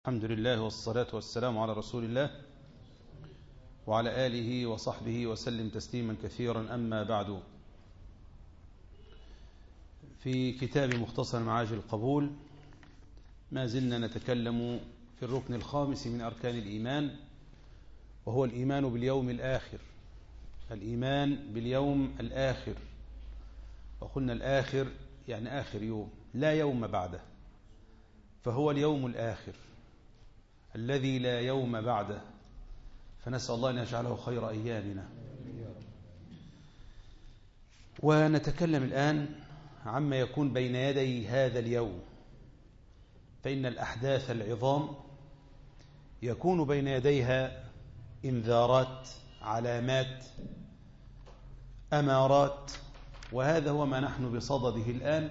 الحمد لله والصلاة والسلام على رسول الله وعلى آله وصحبه وسلم تسليما كثيرا. أما بعد، في كتاب مختصر معاجل القبول ما زلنا نتكلم في الركن الخامس من أركان الإيمان، وهو الإيمان باليوم الآخر. الإيمان باليوم الآخر، وقلنا الآخر يعني آخر يوم، لا يوم بعده، فهو اليوم الآخر الذي لا يوم بعده، فنسأل الله أن يجعله خير أيامنا. ونتكلم الآن عما يكون بين يدي هذا اليوم، فإن الأحداث العظام يكون بين يديها إنذارات، علامات، أمارات، وهذا هو ما نحن بصدده الآن،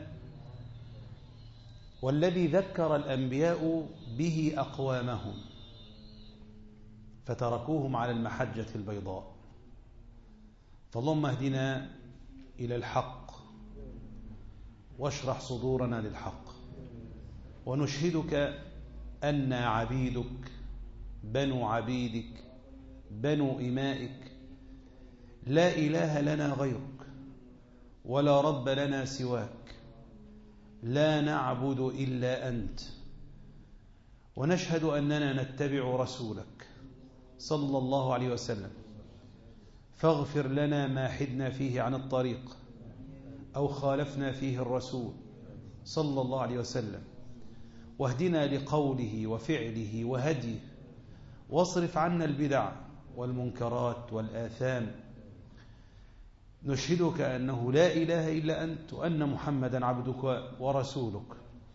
والذي ذكر الأنبياء به أقوامهم فتركوهم على المحجة البيضاء. فاللهم اهدنا إلى الحق واشرح صدورنا للحق، ونشهدك أنا عبيدك بنو عبيدك بنو إمائك، لا إله لنا غيرك ولا رب لنا سواك، لا نعبد إلا أنت، ونشهد أننا نتبع رسولك صلى الله عليه وسلم، فاغفر لنا ما حدنا فيه عن الطريق أو خالفنا فيه الرسول صلى الله عليه وسلم، واهدنا لقوله وفعله وهديه، واصرف عنا البدع والمنكرات والآثام. نشهدك أنه لا إله إلا أنت، وأن محمدا عبدك ورسولك.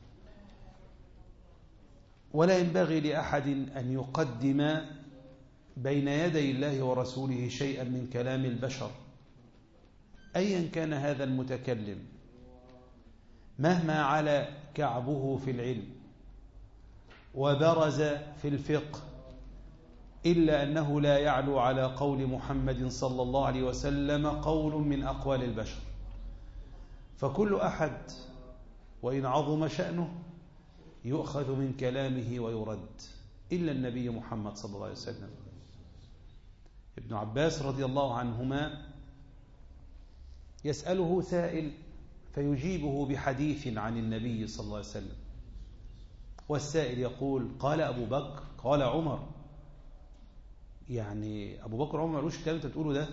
ولا ينبغي لأحد أن يقدم بين يدي الله ورسوله شيئا من كلام البشر، أيا كان هذا المتكلم، مهما على كعبه في العلم وبرز في الفقه، إلا أنه لا يعلو على قول محمد صلى الله عليه وسلم قول من أقوال البشر. فكل أحد وإن عظم شأنه يؤخذ من كلامه ويرد، إلا النبي محمد صلى الله عليه وسلم. ابن عباس رضي الله عنهما يسأله سائل فيجيبه بحديث عن النبي صلى الله عليه وسلم، والسائل يقول قال أبو بكر قال عمر، يعني أبو بكر وعمر مالوش الكلام أنت تقوله ده؟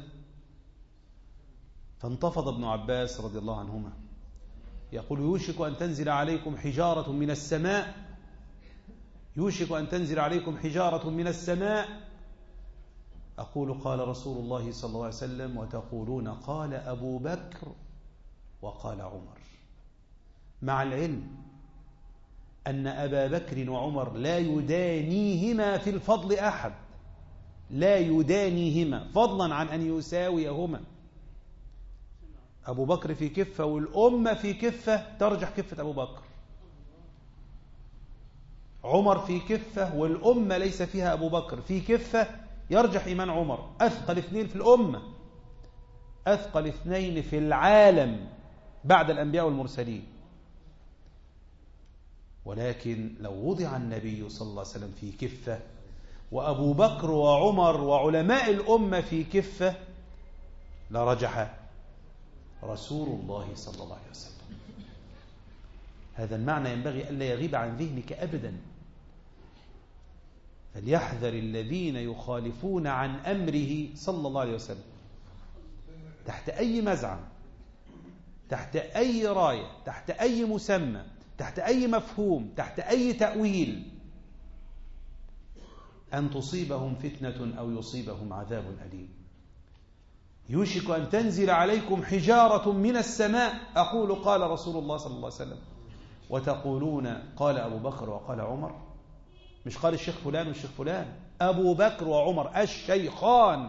فانتفض ابن عباس رضي الله عنهما يقول يوشك أن تنزل عليكم حجارة من السماء، يوشك أن تنزل عليكم حجارة من السماء، أقول قال رسول الله صلى الله عليه وسلم، وتقولون قال أبو بكر وقال عمر، مع العلم أن أبا بكر وعمر لا يدانيهما في الفضل أحد، لا يدانيهما فضلا عن أن يساويهما. أبو بكر في كفة والأمة في كفة، ترجح كفة أبو بكر. عمر في كفة والأمة ليس فيها أبو بكر، في كفة يرجح إيمان عمر. أثقل اثنين في الأمة، أثقل اثنين في العالم بعد الأنبياء والمرسلين. ولكن لو وضع النبي صلى الله عليه وسلم في كفة وأبو بكر وعمر وعلماء الأمة في كفة، لرجح رسول الله صلى الله عليه وسلم. هذا المعنى ينبغي ألا يغيب عن ذهنك أبدا. فليحذر الذين يخالفون عن أمره صلى الله عليه وسلم، تحت أي مزعم، تحت أي راية، تحت أي مسمى، تحت أي مفهوم، تحت أي تأويل، أن تصيبهم فتنة أو يصيبهم عذاب أليم. يوشك أن تنزل عليكم حجارة من السماء، أقول قال رسول الله صلى الله عليه وسلم، وتقولون قال أبو بكر وقال عمر. مش قال الشيخ فلان والشيخ فلان، أبو بكر وعمر الشيخان،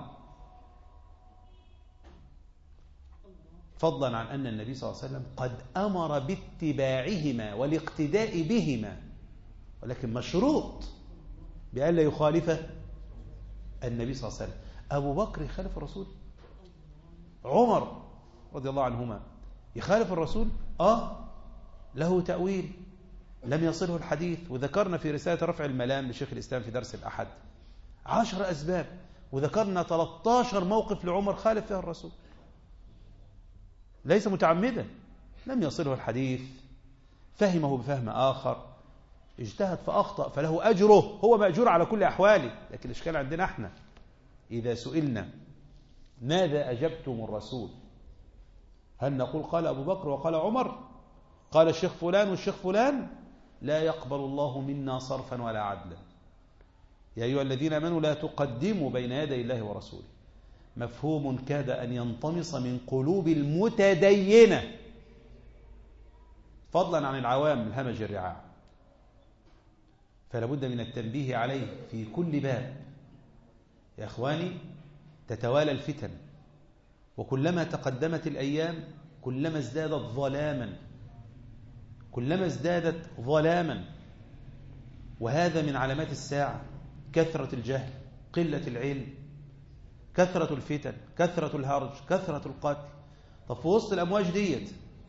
فضلا عن أن النبي صلى الله عليه وسلم قد أمر باتباعهما والاقتداء بهما، ولكن مشروط بأن لا يخالف النبي صلى الله عليه وسلم. أبو بكر يخالف الرسول، عمر رضي الله عنهما يخالف الرسول، له تأويل، لم يصله الحديث. وذكرنا في رسالة رفع الملام لشيخ الإسلام في درس الأحد 10 أسباب، وذكرنا 13 موقف لعمر خالف فيها الرسول، ليس متعمدا، لم يصله الحديث، فهمه بفهم آخر، اجتهد فأخطأ فله أجره، هو مأجور على كل أحواله. لكن الإشكال عندنا احنا إذا سئلنا ماذا أجبتم الرسول، هل نقول قال أبو بكر وقال عمر، قال الشيخ فلان والشيخ فلان؟ لا يقبل الله منا صرفا ولا عدلا. يا أيها الذين آمنوا لا تقدموا بين يدي الله ورسوله، مفهوم كاد أن ينطمس من قلوب المتدينة، فضلا عن العوام الهمج الرعاع. فلا بد من التنبيه عليه في كل باب. يا أخواني، تتوالى الفتن، وكلما تقدمت الأيام كلما ازدادت ظلاما، كلما ازدادت ظلاما. وهذا من علامات الساعة، كثرة الجهل، قلة العلم، كثرة الفتن، كثرة الهرج، كثرة القتل. طب في وسط الأمواج ديت،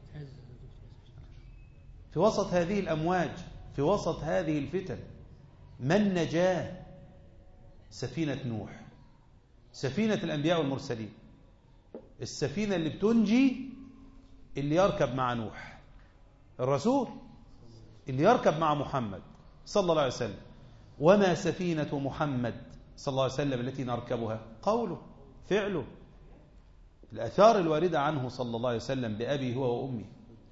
في وسط هذه الأمواج، في وسط هذه الفتن، من نجاه؟ سفينة نوح، سفينة الأنبياء والمرسلين، السفينة اللي بتنجي اللي يركب مع نوح، الرسول اللي يركب مع محمد صلى الله عليه وسلم. وما سفينة محمد صلى الله عليه وسلم التي نركبها؟ قوله، فعله، الآثار الواردة عنه صلى الله عليه وسلم بأبي هو وأمي،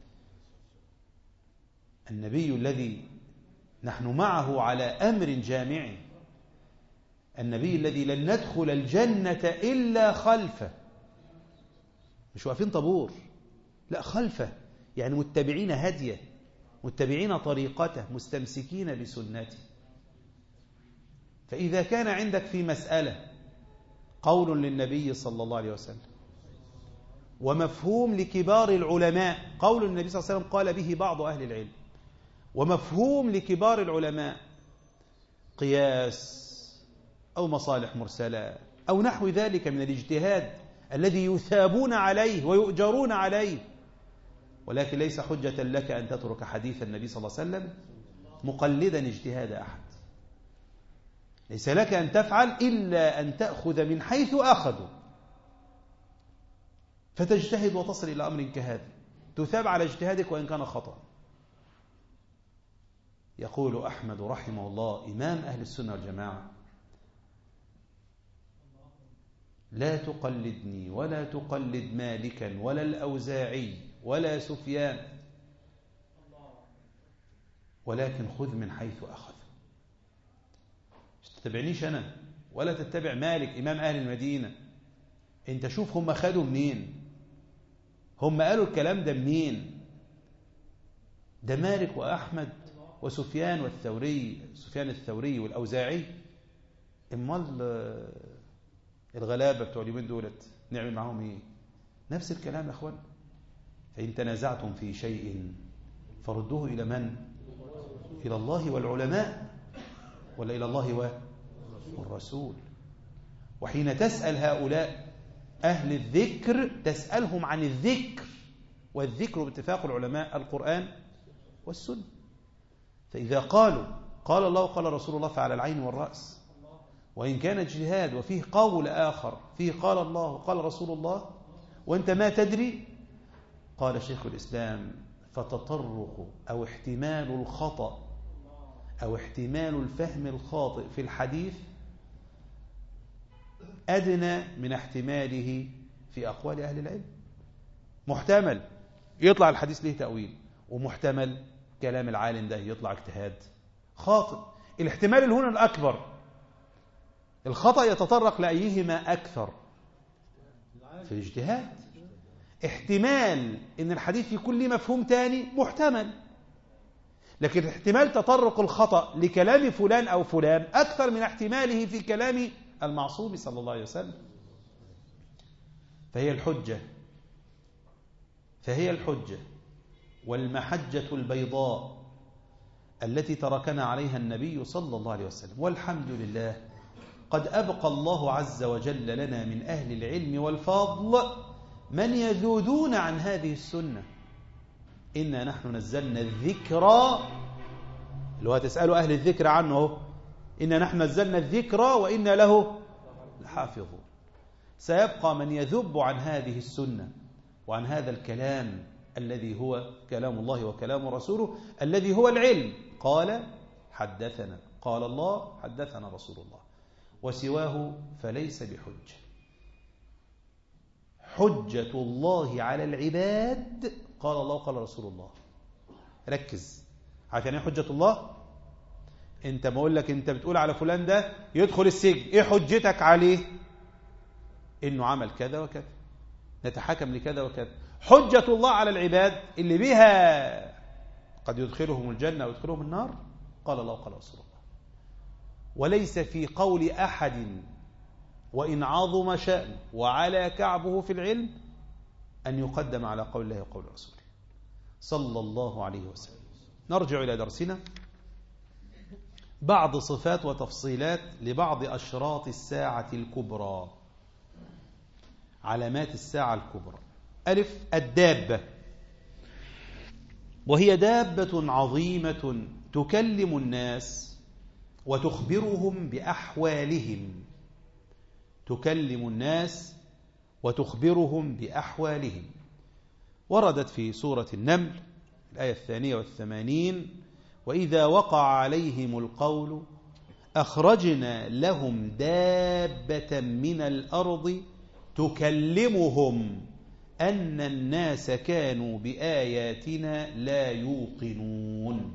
النبي الذي نحن معه على أمر جامع، النبي الذي لن ندخل الجنة إلا خلفه، مش واقفين طابور، لا، خلفه، يعني متبعين هديه، متبعين طريقته، مستمسكين بسنته. فإذا كان عندك في مسألة قول للنبي صلى الله عليه وسلم ومفهوم لكبار العلماء، قول النبي صلى الله عليه وسلم قال به بعض أهل العلم، ومفهوم لكبار العلماء قياس أو مصالح مرسلة أو نحو ذلك من الاجتهاد الذي يثابون عليه ويؤجرون عليه، ولكن ليس حجة لك أن تترك حديث النبي صلى الله عليه وسلم مقلدا اجتهاد أحد. ليس لك أن تفعل إلا أن تأخذ من حيث أخذوا، فتجتهد وتصل إلى أمر كهذا، تثاب على اجتهادك وإن كان خطأ. يقول أحمد رحمه الله إمام أهل السنة والجماعة: لا تقلدني ولا تقلد مالكا ولا الأوزاعي ولا سفيان، ولكن خذ من حيث أخذ. مش تتبعنيش أنا ولا تتبع مالك إمام أهل المدينة، أنت شوف هم خدوا منين، هم قالوا الكلام ده منين. ده مالك وأحمد وسفيان والثوري، سفيان الثوري والأوزاعي. امال الغلابة بتوع اليومين دولت نعمل معهم ايه؟ نفس الكلام يا اخوان. فإن تنازعتم في شيء فردوه إلى من؟ إلى الله والعلماء، ولا إلى الله والرسول. وحين تسأل هؤلاء أهل الذكر تسألهم عن الذكر، والذكر باتفاق العلماء القرآن والسنة. فإذا قالوا قال الله وقال رسول الله فعلى العين والرأس، وإن كان اجتهاد وفيه قول آخر فيه قال الله وقال رسول الله وأنت ما تدري، قال شيخ الإسلام: فتطرق أو احتمال الخطأ أو احتمال الفهم الخاطئ في الحديث أدنى من احتماله في أقوال أهل العلم. محتمل يطلع الحديث له تأويل، ومحتمل كلام العالم ده يطلع اجتهاد خاطئ. الاحتمال هنا الأكبر، الخطأ يتطرق لأيهما أكثر في الاجتهاد. احتمال ان الحديث يكون له مفهوم تاني محتمل، لكن احتمال تطرق الخطأ لكلام فلان أو فلان أكثر من احتماله في كلام المعصوم صلى الله عليه وسلم. فهي الحجة والمحجة البيضاء التي تركنا عليها النبي صلى الله عليه وسلم. والحمد لله قد أبقى الله عز وجل لنا من أهل العلم والفضل من يذودون عن هذه السنة. إنا نحن نزلنا الذكر اللي هو تسألوا أهل الذكر عنه، إن نحن نزلنا الذكر وإنا له لحافظون. سيبقى من يذب عن هذه السنة وعن هذا الكلام الذي هو كلام الله وكلام رسوله، الذي هو العلم. قال حدثنا، قال الله، حدثنا رسول الله، وسواه فليس بحجة. حجة الله على العباد قال الله قال رسول الله. ركز، عارف يعني ايه حجة الله؟ انت بقول لك انت بتقول على فلان ده يدخل السجن، ايه حجتك عليه؟ انه عمل كذا وكذا، نتحكم لكذا وكذا. حجة الله على العباد اللي بها قد يدخلهم الجنة ويدخلهم النار قال الله قال رسول الله. وليس في قول أحد وإن عظم شأنه وعلى كعبه في العلم أن يقدم على قول الله وقول رسوله صلى الله عليه وسلم. نرجع إلى درسنا. بعض صفات وتفصيلات لبعض أشراط الساعة الكبرى، علامات الساعة الكبرى. ألف، الدابة، وهي دابة عظيمة تكلم الناس وتخبرهم بأحوالهم. تكلم الناس وتخبرهم بأحوالهم. وردت في سورة النمل الآية 82: وإذا وقع عليهم القول أخرجنا لهم دابة من الأرض تكلمهم أن الناس كانوا بآياتنا لا يوقنون.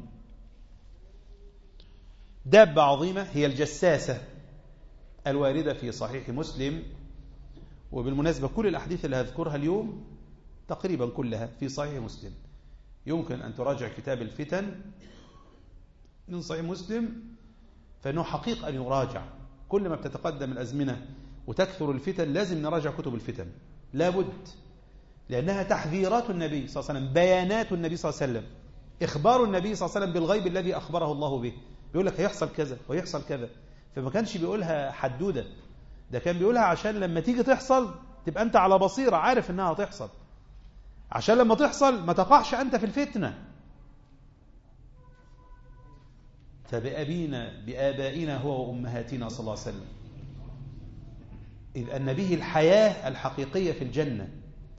دابة عظيمة هي الجساسة الواردة في صحيح مسلم. وبالمناسبة كل الأحاديث اللي هذكرها اليوم تقريبا كلها في صحيح مسلم. يمكن أن تراجع كتاب الفتن من صحيح مسلم، فإنه حقيق أن يراجع. كل ما بتتقدم الأزمنة وتكثر الفتن لازم نراجع كتب الفتن، لابد، لأنها تحذيرات النبي صلى الله عليه وسلم، بيانات النبي صلى الله عليه وسلم، إخبار النبي صلى الله عليه وسلم بالغيب الذي أخبره الله به. بيقول لك هيحصل كذا ويحصل كذا، فما كانش بيقولها حدودة، ده كان بيقولها عشان لما تيجي تحصل تبقى أنت على بصيرة عارف أنها هتحصل، عشان لما تحصل ما تقعش أنت في الفتنة. بآبائنا هو وأمهاتنا صلى الله عليه وسلم، إذ أن به الحياة الحقيقية في الجنة،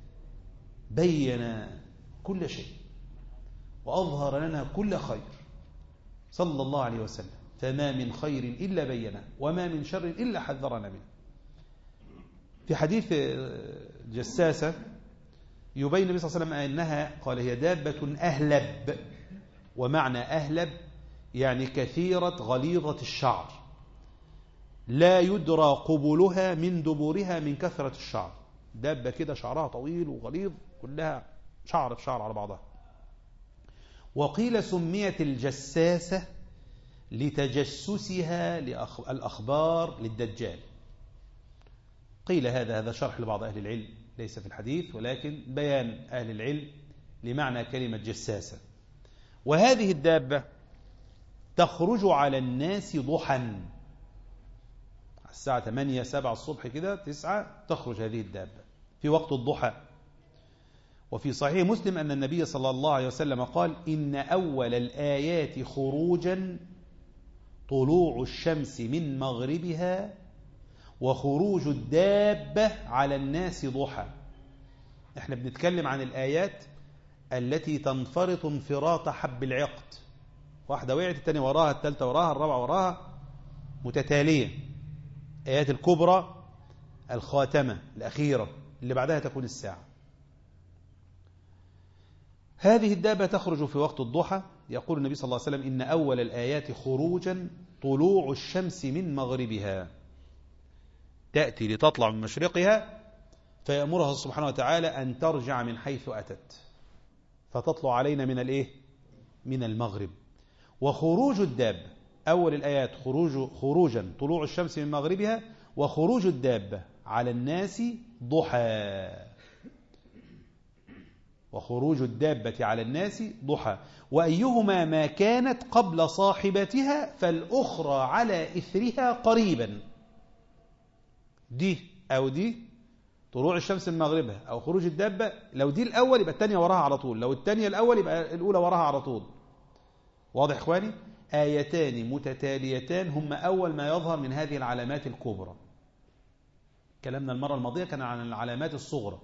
بين كل شيء وأظهر لنا كل خير صلى الله عليه وسلم. فما من خير إلا بينه، وما من شر إلا حذرنا منه. في حديث جساسة يبين النبي صلى الله عليه وسلم أنها قال هي دابة أهلب. ومعنى أهلب يعني كثيرة غليظة الشعر، لا يدرى قبلها من دبرها من كثرة الشعر. دابة كده شعرها طويل وغليظ، كلها شعر في شعر على بعضها. وقيل سميت الجساسة لتجسسها الأخبار للدجال. قيل هذا شرح لبعض أهل العلم، ليس في الحديث، ولكن بيان أهل العلم لمعنى كلمة جساسة. وهذه الدابة تخرج على الناس ضحى، الساعة 8 7 الصبح كده 9 تخرج هذه الدابة في وقت الضحى. وفي صحيح مسلم أن النبي صلى الله عليه وسلم قال إن أول الآيات خروجا طلوع الشمس من مغربها وخروج الدابة على الناس ضحى. احنا بنتكلم عن الآيات التي تنفرط انفراط حب العقد، واحدة وقعت الثانية وراها، الثالثة وراها، الرابعة وراها، متتالية. آيات الكبرى الخاتمة الأخيرة اللي بعدها تكون الساعة. هذه الدابة تخرج في وقت الضحى. يقول النبي صلى الله عليه وسلم إن أول الآيات خروجا طلوع الشمس من مغربها، تأتي لتطلع من مشرقها فيأمرها سبحانه وتعالى أن ترجع من حيث أتت، فتطلع علينا من الإيه؟ من المغرب. وخروج الدابة أول الآيات خروجا طلوع الشمس من مغربها، وخروج الدابة على الناس ضحى. وخروج الدابة على الناس ضحى، وأيهما ما كانت قبل صاحبتها فالأخرى على إثرها قريبا. دي أو دي طلوع الشمس من مغربها أو خروج الدابة، لو دي الأول يبقى الثانية وراها على طول، لو الثانية الأول يبقى الأولى وراها على طول. واضح إخواني؟ آيتان متتاليتان هم أول ما يظهر من هذه العلامات الكبرى. كلامنا المرة الماضية كان عن العلامات الصغرى.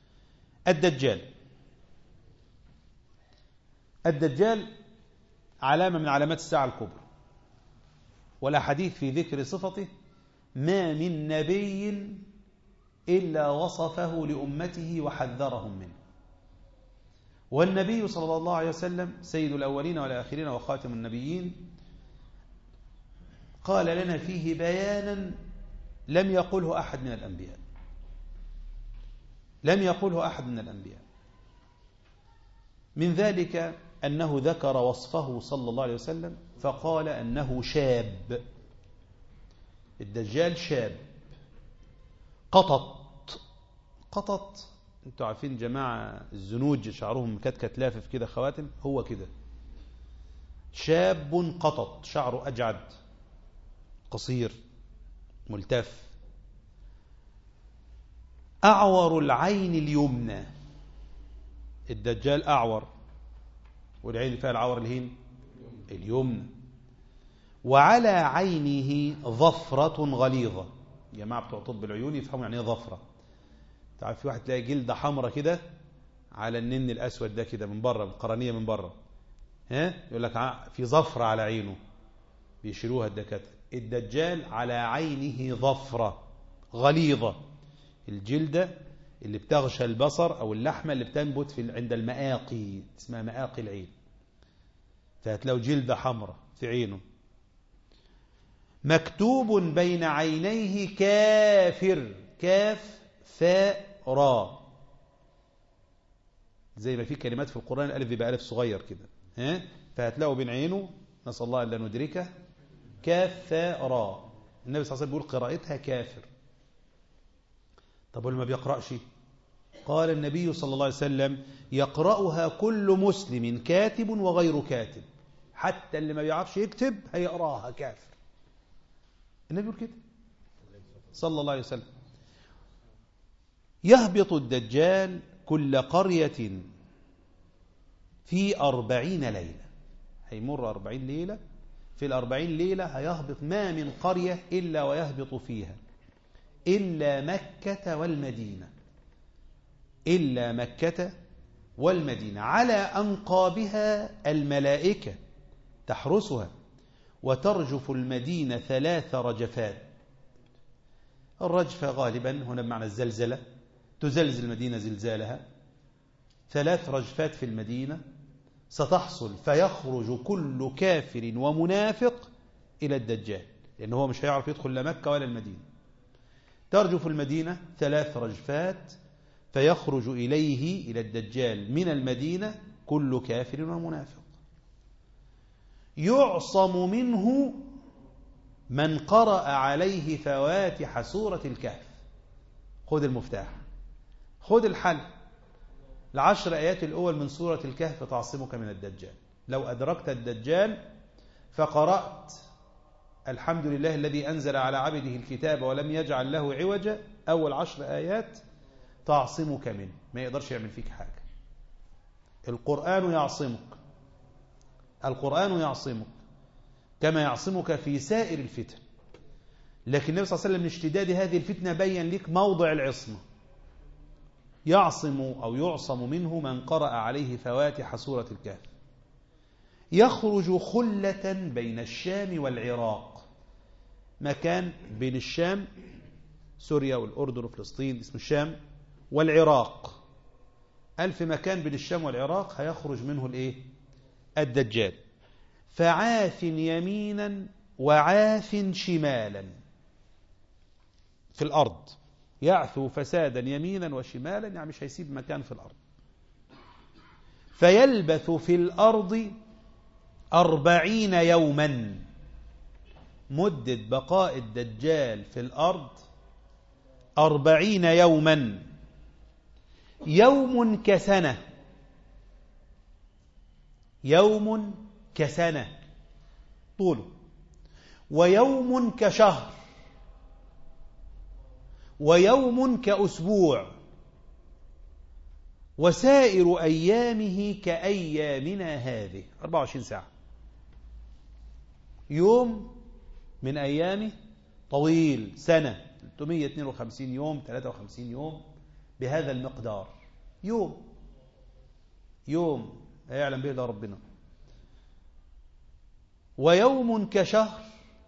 الدجال علامة من علامات الساعة الكبرى، ولا حديث في ذكر صفته ما من نبي إلا وصفه لأمته وحذرهم منه. والنبي صلى الله عليه وسلم سيد الأولين والآخرين وخاتم النبيين قال لنا فيه بيانا لم يقله أحد من الأنبياء، من ذلك أنه ذكر وصفه صلى الله عليه وسلم فقال أنه شاب. الدجال شاب قطط. انتوا عارفين جماعة الزنوج شعرهم مكتكت لافف كده خواتم، هو كده شاب قطط، شعره أجعد قصير ملتف، أعور العين اليمنى. الدجال أعور، والعين فيها العور اليمنى. وعلى عينه ظفرة غليظة. جماعة بتوع طب العيون يفهموا يعني ايه ظفرة. تعرف في واحد تلاقي جلدة حمرة كده على النن الأسود ده كده من بره، القرنية من بره، يقول لك في ظفرة على عينه، بيشيلوها الدكاترة. الدجال على عينه ظفرة غليظة، الجلدة اللي بتغشى البصر أو اللحمة اللي بتنبت عند المآقي، اسمها مآقي العين، فهتلاقوا جلدة حمرة في عينه. مكتوب بين عينيه كافر، كاف فاء راء، زي ما في كلمات في القرآن الألف بيبقى ألف صغير كده، فهتلاقوا بين عينه، نسأل الله أن لا ندركه، كاف فاء راء. النبي صلى الله عليه وسلم بيقول قراءتها كافر. طب ولما بيقرأش؟ قال النبي صلى الله عليه وسلم يقرأها كل مسلم كاتب وغير كاتب، حتى اللي ما بيعرفش يكتب هيقراها كافر. النبي يقول كده صلى الله عليه وسلم. يهبط الدجال كل قرية في 40 ليلة، هيمر 40 ليلة، في 40 ليلة هيهبط ما من قرية إلا ويهبط فيها إلا مكة والمدينة، على أنقابها الملائكة تحرسها، وترجف المدينة 3 رجفات. الرجفة غالبا هنا بمعنى الزلزلة، تزلزل المدينة زلزالها. 3 رجفات في المدينة ستحصل، فيخرج كل كافر ومنافق إلى الدجال، لأنه هو مش هيعرف يدخل لا مكة ولا المدينة. ترجف المدينة 3 رجفات، فيخرج إلى الدجال من المدينة كل كافر ومنافق. يعصم منه من قرأ عليه فواتح سورة الكهف. خذ المفتاح، خذ الحل. 10 آيات الأول من سورة الكهف تعصمك من الدجال. لو أدركت الدجال فقرأت الحمد لله الذي أنزل على عبده الكتاب ولم يجعل له عوجا، أول 10 آيات تعصمك منه، ما يقدرش يعمل فيك حاجة. القرآن يعصمك كما يعصمك في سائر الفتن. لكن النبي صلى الله عليه وسلم من اشتداد هذه الفتنة بين لك موضع العصمة. يعصم منه من قرأ عليه فواتح سورة الكهف. يخرج خلة بين الشام والعراق، مكان بين الشام، سوريا والأردن وفلسطين اسمه الشام، والعراق، 1000 مكان بين الشام والعراق هيخرج منه الدجال. فعاث يمينا وعاث شمالا في الأرض، يعثو فسادا يمينا وشمالا، يعني مش هيسيب مكان في الأرض. فيلبث في الأرض 40 يوما، مدة بقاء الدجال في الأرض 40 يوما. يوم كسنة طوله، ويوم كشهر، ويوم كأسبوع، وسائر أيامه كأيامنا هذه، 24 ساعة. يوم من أيامه طويل، سنة 352 يوم 53 يوم بهذا المقدار، يوم لا يعلم به إلا ربنا. ويوم كشهر،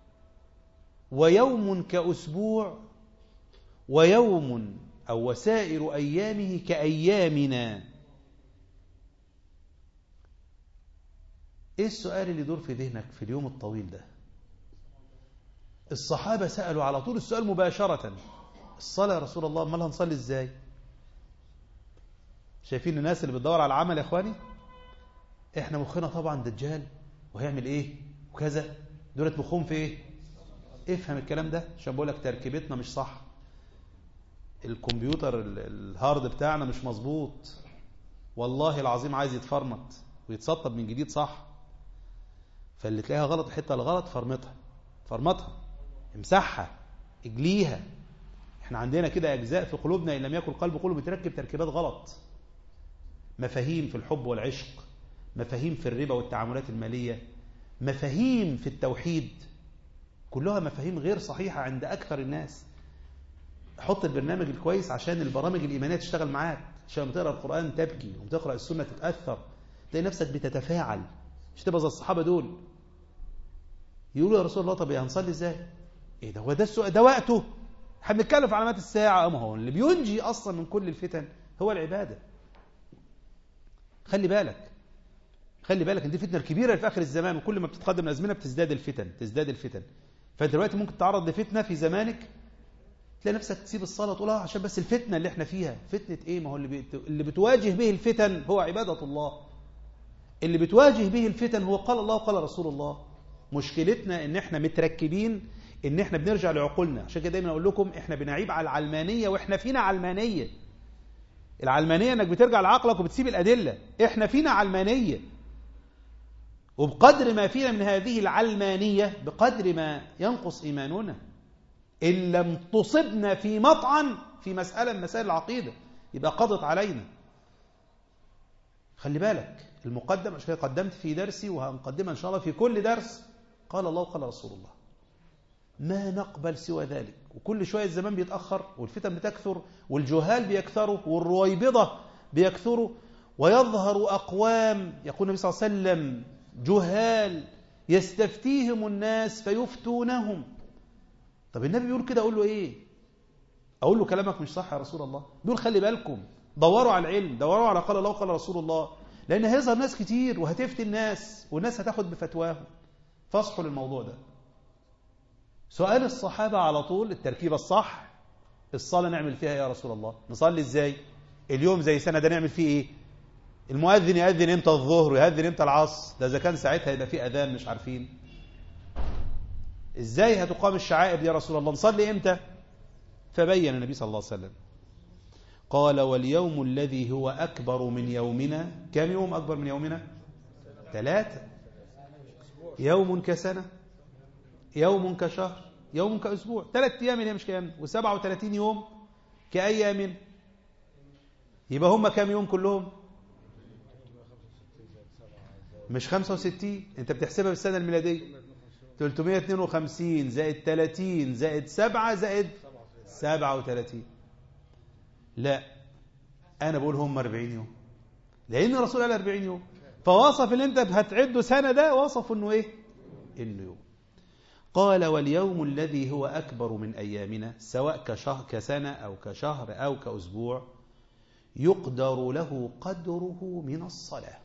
ويوم كأسبوع، ويوم أو وسائر أيامه كأيامنا. إيه السؤال اللي يدور في ذهنك في اليوم الطويل ده؟ الصحابة سألوا على طول السؤال مباشرة، الصلاة يا رسول الله، امال هنصلي ازاي؟ شايفين الناس اللي بتدور على العمل يا اخواني؟ احنا مخنا طبعا دجال وهيعمل ايه وكذا، دولت مخهم في ايه؟ افهم الكلام ده عشان بقول لك تركيبتنا مش صح، الكمبيوتر الهارد بتاعنا مش مظبوط، والله العظيم عايز يتفرمط ويتسطب من جديد صح. فاللي تلاقيها غلط الحته الغلط فرمطها امسحها اجليها. احنا عندنا كده اجزاء في قلوبنا ان لم يكن القلب كله متركب تركيبات غلط، مفاهيم في الحب والعشق، مفاهيم في الربا والتعاملات الماليه، مفاهيم في التوحيد، كلها مفاهيم غير صحيحه عند اكثر الناس. حط البرنامج الكويس عشان البرامج الايمانيه تشتغل معاك، عشان لما تقرا القران تبكي وتقرا السنه تتاثر، تلاقي نفسك بتتفاعل، مش تبقى زي الصحابه دول يقولوا يا رسول الله طب هنصلي ازاي؟ ايه ده؟ هو ده السؤال ده وقته؟ احنا بنتكلم في علامات الساعه. ما هو اللي بينجي اصلا من كل الفتن هو العباده. خلي بالك ان دي الفتنه الكبيره اللي في اخر الزمان، وكل ما بتتقدم الازمنه بتزداد الفتن. فانت دلوقتي ممكن تتعرض لفتنه في زمانك تلاقي نفسك تسيب الصلاه تقولها عشان بس الفتنه اللي احنا فيها. فتنه ايه؟ ما هو اللي بتواجه به الفتن هو عباده الله، اللي بتواجه به الفتن هو قال الله وقال رسول الله. مشكلتنا ان احنا متركبين ان احنا بنرجع لعقولنا. عشان كده دايما اقول لكم احنا بنعيب على العلمانيه، واحنا فينا علمانيه. العلمانيه انك بترجع لعقلك وبتسيب الادله، احنا فينا علمانيه، وبقدر ما فينا من هذه العلمانيه بقدر ما ينقص ايماننا. ان لم تصبنا في مطعن في مساله من مسائل العقيده يبقى قضت علينا. خلي بالك المقدم، عشان كده قدمت في درسي وهنقدمها ان شاء الله في كل درس، قال الله وقال رسول الله، ما نقبل سوى ذلك. وكل شويه الزمان بيتاخر والفتن بتكثر والجهال بيكثروا والرويبضه بيكثروا، ويظهر اقوام يقول النبي صلى الله عليه وسلم جهال يستفتيهم الناس فيفتونهم. طب النبي بيقول كده اقول له ايه؟ اقول له كلامك مش صح يا رسول الله؟ بيقول خلي بالكم، دوروا على العلم، دوروا على قال الله وقال رسول الله، لان هيظهر ناس كتير وهتفتي الناس والناس هتاخد بفتواهم. فاصحوا للموضوع ده. سؤال الصحابه على طول التركيبه الصح، الصلاه نعمل فيها يا رسول الله؟ نصلي ازاي؟ اليوم زي سنه ده نعمل فيه ايه؟ المؤذن يأذن امتى الظهر ويأذن امتى العصر؟ ده اذا كان ساعتها يبقى فيه اذان مش عارفين. ازاي هتقام الشعائر دي يا رسول الله؟ نصلي امتى؟ فبين النبي صلى الله عليه وسلم قال واليوم الذي هو أكبر من يومنا. كم يوم أكبر من يومنا؟ 3. يوم كسنة، يوم كشهر، يوم كأسبوع. 3 أيام اللي مش كام، و37 يوم كأيام. يبقى هم كم يوم كلهم؟ مش 65، انت بتحسبها بالسنة الميلادية 352 زائد 30 زائد 7 زائد 37. لا، أنا بقول هم 40 يوم، لأن الرسول قال 40 يوم، فوصف اللي أنت هتعده سنة ده وصف إنه إيه؟ إنه يوم. قال واليوم الذي هو أكبر من أيامنا، سواء كسنة أو كشهر أو كأسبوع، يقدر له قدره من الصلاة.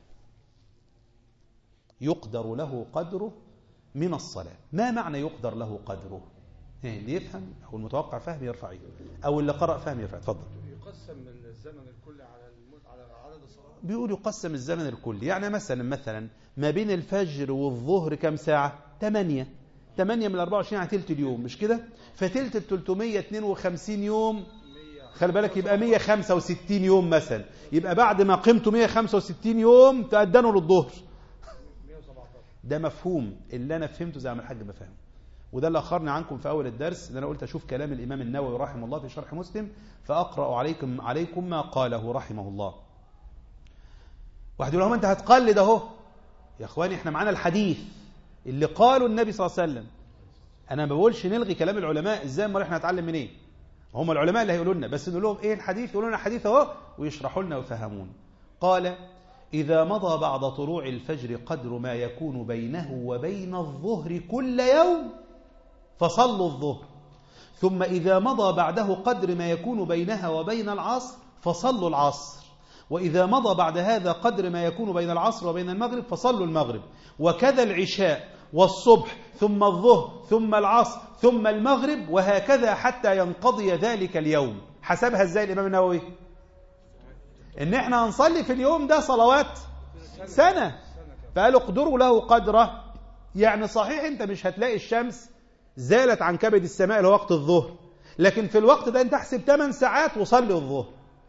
يقدر له قدره من الصلاة. ما معنى يقدر له قدره؟ اللي يفهم أو المتوقع فهم يرفع يده، أو اللي قرأ فهم يرفع. اتفضل. يقسم من الزمن الكلي على عدد الصلوات. بيقول يقسم الزمن الكلي، يعني مثلا ما بين الفجر والظهر كم ساعة؟ 8 من 24 على تلت اليوم، مش كده؟ فتلت 352 يوم، خلي بالك يبقى 165 يوم مثلا. يبقى بعد ما قمتوا 165 يوم تأذنوا للظهر. ده مفهوم اللي أنا فهمته زي ما الحاج ما فهم، وده اللي أخرني عنكم في أول الدرس، اللي أنا قلت أشوف كلام الإمام النووي رحمه الله في شرح مسلم فأقرأ عليكم ما قاله رحمه الله. واحد يقول لهم أنت هتقلد أهو. يا أخواني إحنا معانا الحديث، اللي قالوا النبي صلى الله عليه وسلم. أنا ما بقولش نلغي كلام العلماء، إزاي ما احنا نتعلم منين؟ إيه؟ هم العلماء اللي هيقولوا لنا، بس نقول لهم إيه الحديث؟ يقولوا لنا حديث أهو ويشرحوا لنا ويفهمون. قال: إذا مضى بعد طلوع الفجر قدر ما يكون بينه وبين الظهر كل يوم فصلوا الظهر، ثم إذا مضى بعده قدر ما يكون بينها وبين العصر فصلوا العصر، وإذا مضى بعد هذا قدر ما يكون بين العصر وبين المغرب فصلوا المغرب، وكذا العشاء والصبح ثم الظهر ثم العصر ثم المغرب، وهكذا حتى ينقضي ذلك اليوم. حسبها ازاي الإمام النووي؟ إن احنا هنصلي في اليوم ده صلوات سنة، فقالوا اقدروا له قدره. يعني صحيح انت مش هتلاقي الشمس زالت عن كبد السماء لوقت الظهر، لكن في الوقت ده انت احسب 8 ساعات وصلي الظهر.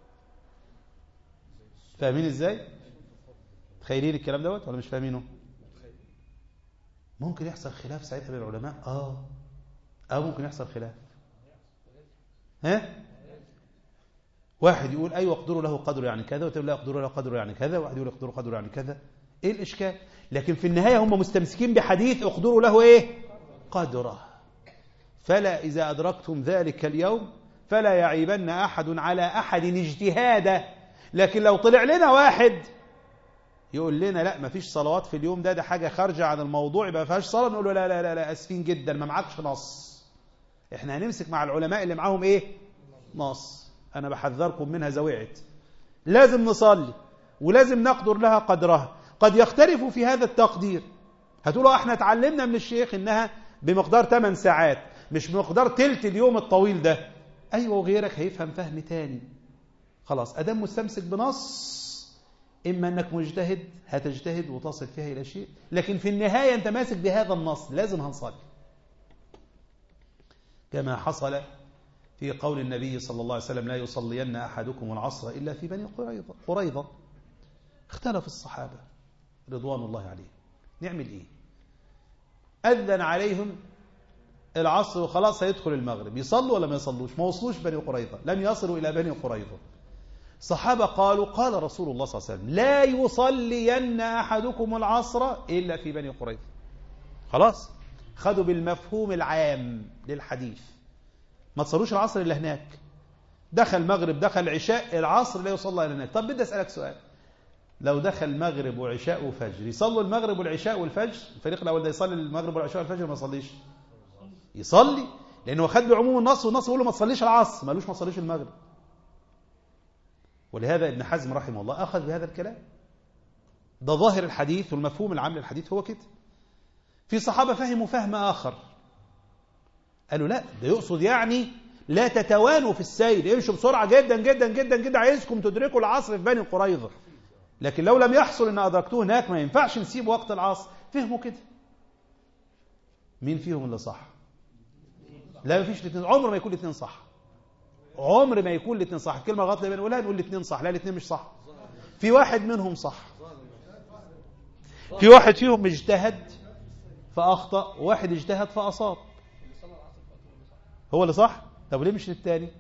فاهمين ازاي؟ تخيلين الكلام دوت ولا مش فاهمينه؟ ممكن يحصل خلاف ساعتها بين العلماء. ممكن يحصل خلاف. واحد يقول ايوه اقدروا له قدره يعني كذا، وتقول لا اقدروا له قدره يعني كذا، واحد يقول اقدروا قدره يعني كذا. ايه الاشكال؟ لكن في النهايه هم مستمسكين بحديث اقدروا له ايه؟ قدره. فلا اذا ادركتم ذلك اليوم فلا يعيبن احد على احد اجتهاده. لكن لو طلع لنا واحد يقول لنا لا ما فيش صلوات في اليوم ده حاجه خارجه عن الموضوع، يبقى ما فيهاش صلاه، نقول له لا لا لا لا اسفين جدا ما معكش نص. احنا هنمسك مع العلماء اللي معاهم ايه؟ نص. انا بحذركم منها زوعت. لازم نصلي ولازم نقدر لها قدرها. قد يختلفوا في هذا التقدير، هتقولوا احنا اتعلمنا من الشيخ انها بمقدار 8 ساعات مش بمقدار تلت اليوم الطويل ده. ايوه، وغيرك هيفهم فهم تاني. خلاص ادام مستمسك بنص، اما انك مجتهد هتجتهد وتصل فيها الى شيء، لكن في النهايه انت ماسك بهذا النص لازم هنصلي، كما حصل في قول النبي صلى الله عليه وسلم: لا يصلين احدكم العصر الا في بني قريظه. اختلف الصحابه رضوان الله عليهم نعمل ايه؟ اذن عليهم العصر وخلاص هيدخل المغرب، يصلوا ولا ما يصلوش؟ ما وصلوش بني قريظه، لم يصلوا الى بني قريظه. الصحابة قالوا: قال رسول الله صلى الله عليه وسلم: لا يصلين أحدكم العصر إلا في بني قريظة. خلاص خدوا بالمفهوم العام للحديث، ما تصلوش العصر إلا هناك. دخل مغرب دخل عشاء، العصر لا يصلى إلا هناك. طب بدي أسألك سؤال، لو دخل مغرب وعشاء وفجر يصلوا المغرب والعشاء والفجر؟ الفريق الأول ده يصلي المغرب والعشاء والفجر ما يصليش؟ يصلي، لأنه خد بعموم النص، والنص يقول له ما تصليش العصر، ما قالوش ما تصليش المغرب. ولهذا ابن حزم رحمه الله أخذ بهذا الكلام. ده ظاهر الحديث والمفهوم العام للحديث هو كده. في صحابة فهموا فهم آخر، قالوا لا ده يقصد يعني لا تتوانوا في السير، امشوا بسرعة جدا جدا جدا جدا، عايزكم تدركوا العصر في بني قريظة، لكن لو لم يحصل ان أدركتوه هناك ما ينفعش نسيب وقت العصر. فهموا كده. مين فيهم اللي صح؟ لا، ما فيش الاثنين، عمر ما يكون الاثنين صح، عمر ما يكون الاثنين صح. الكلمة غلط اللي بنقولها نقول الاثنين صح، لا الاثنين مش صح. في واحد منهم صح، في واحد فيهم اجتهد فأخطأ، وواحد اجتهد فأصاب. هو اللي صح. طب ليه مش للتاني؟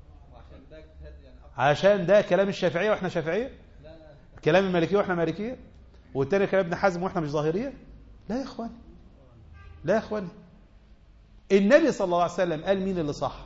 عشان ده كلام الشافعية واحنا شافعية، كلام المالكية واحنا مالكية، والتاني كلام ابن حزم واحنا مش ظاهرية. لا يا اخواني، لا يا اخواني، النبي صلى الله عليه وسلم قال مين اللي صح؟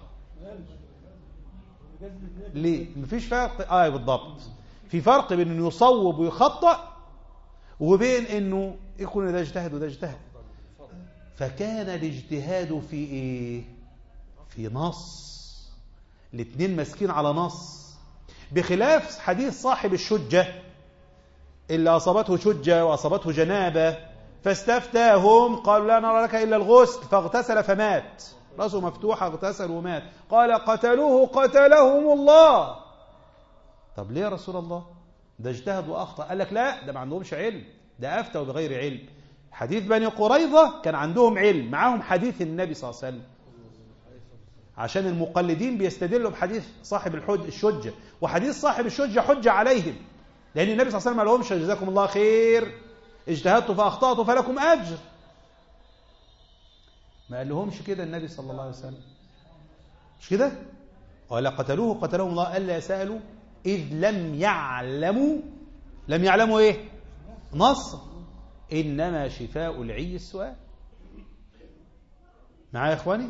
ليه؟ مفيش فرق. بالضبط، في فرق بين انه يصوب ويخطأ وبين انه يكون ده اجتهد وده اجتهد. فكان الاجتهاد في ايه؟ في نص، الاثنين ماسكين على نص، بخلاف حديث صاحب الشجة اللي أصابته شجة وأصابته جنابة فاستفتاهم قالوا لا نرى لك إلا الغسل فاغتسل فمات، رأسه مفتوحة اغتسل ومات. قال قتلوه قتلهم الله. طب ليه يا رسول الله؟ ده اجتهد وأخطأ. قال لك لا، ده ما عندهمش علم، ده أفتوا بغير علم. حديث بني قريظة كان عندهم علم، معاهم حديث النبي صلى الله عليه وسلم، عشان المقلدين بيستدلوا بحديث صاحب الشجة، وحديث صاحب الشجة حجة عليهم، لأن النبي صلى الله عليه وسلم ما لهمش جزاكم الله خير اجتهدتوا فأخطأتوا فلكم أجر. ما قال لهمش كده النبي صلى الله عليه وسلم، مش كده؟ قال قتلوه قتلهم الله ألا سألوا إذ لم يعلموا إيه؟ نص إنما شفاء العي السؤال. معايا يا إخواني؟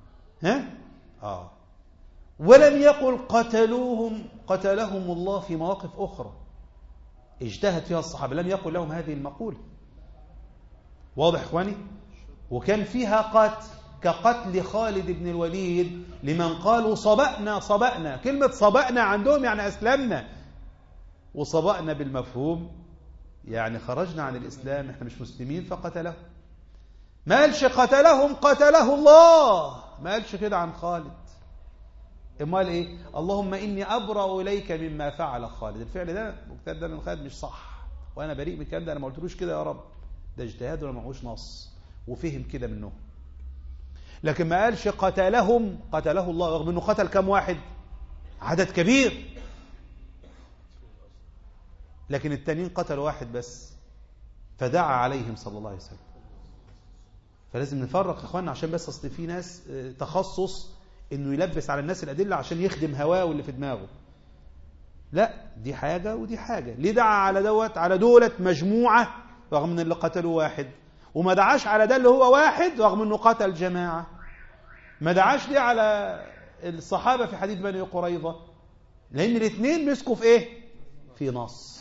ولم يقل قتلهم الله في مواقف أخرى اجتهد فيها الصحابة، لم يقل لهم هذه المقولة. واضح يا إخواني؟ وكان فيها قتل كقتل خالد بن الوليد لمن قالوا صبأنا. كلمة صبأنا عندهم يعني أسلمنا، وصبأنا بالمفهوم يعني خرجنا عن الإسلام، احنا مش مسلمين فقتلهم. ما قالش قتله الله، ما قالش كده عن خالد. امال ايه؟ اللهم اني ابرأ اليك مما فعل خالد. الفعل ده مكتب ده من خالد مش صح، وانا بريء من الكلام ده، انا ما قلتلوش كده يا رب، ده اجتهاد ولا معهوش نص وفهم كده منه. لكن ما قالش قتله الله، رغم انه قتل كم واحد؟ عدد كبير، لكن التانيين قتلوا واحد بس فدعا عليهم صلى الله عليه وسلم. فلازم نفرق يا اخواننا، عشان بس اصل في ناس تخصص انه يلبس على الناس الادله عشان يخدم هواه واللي في دماغه. لا، دي حاجه ودي حاجه. ليه دعا على دولة مجموعه رغم ان اللي قتلوا واحد، وما دعاش على ده اللي هو واحد رغم انه قتل جماعه؟ ما دعاش ليه على الصحابه في حديث بني قريظه؟ لان الاثنين مسكوا في ايه؟ في نص.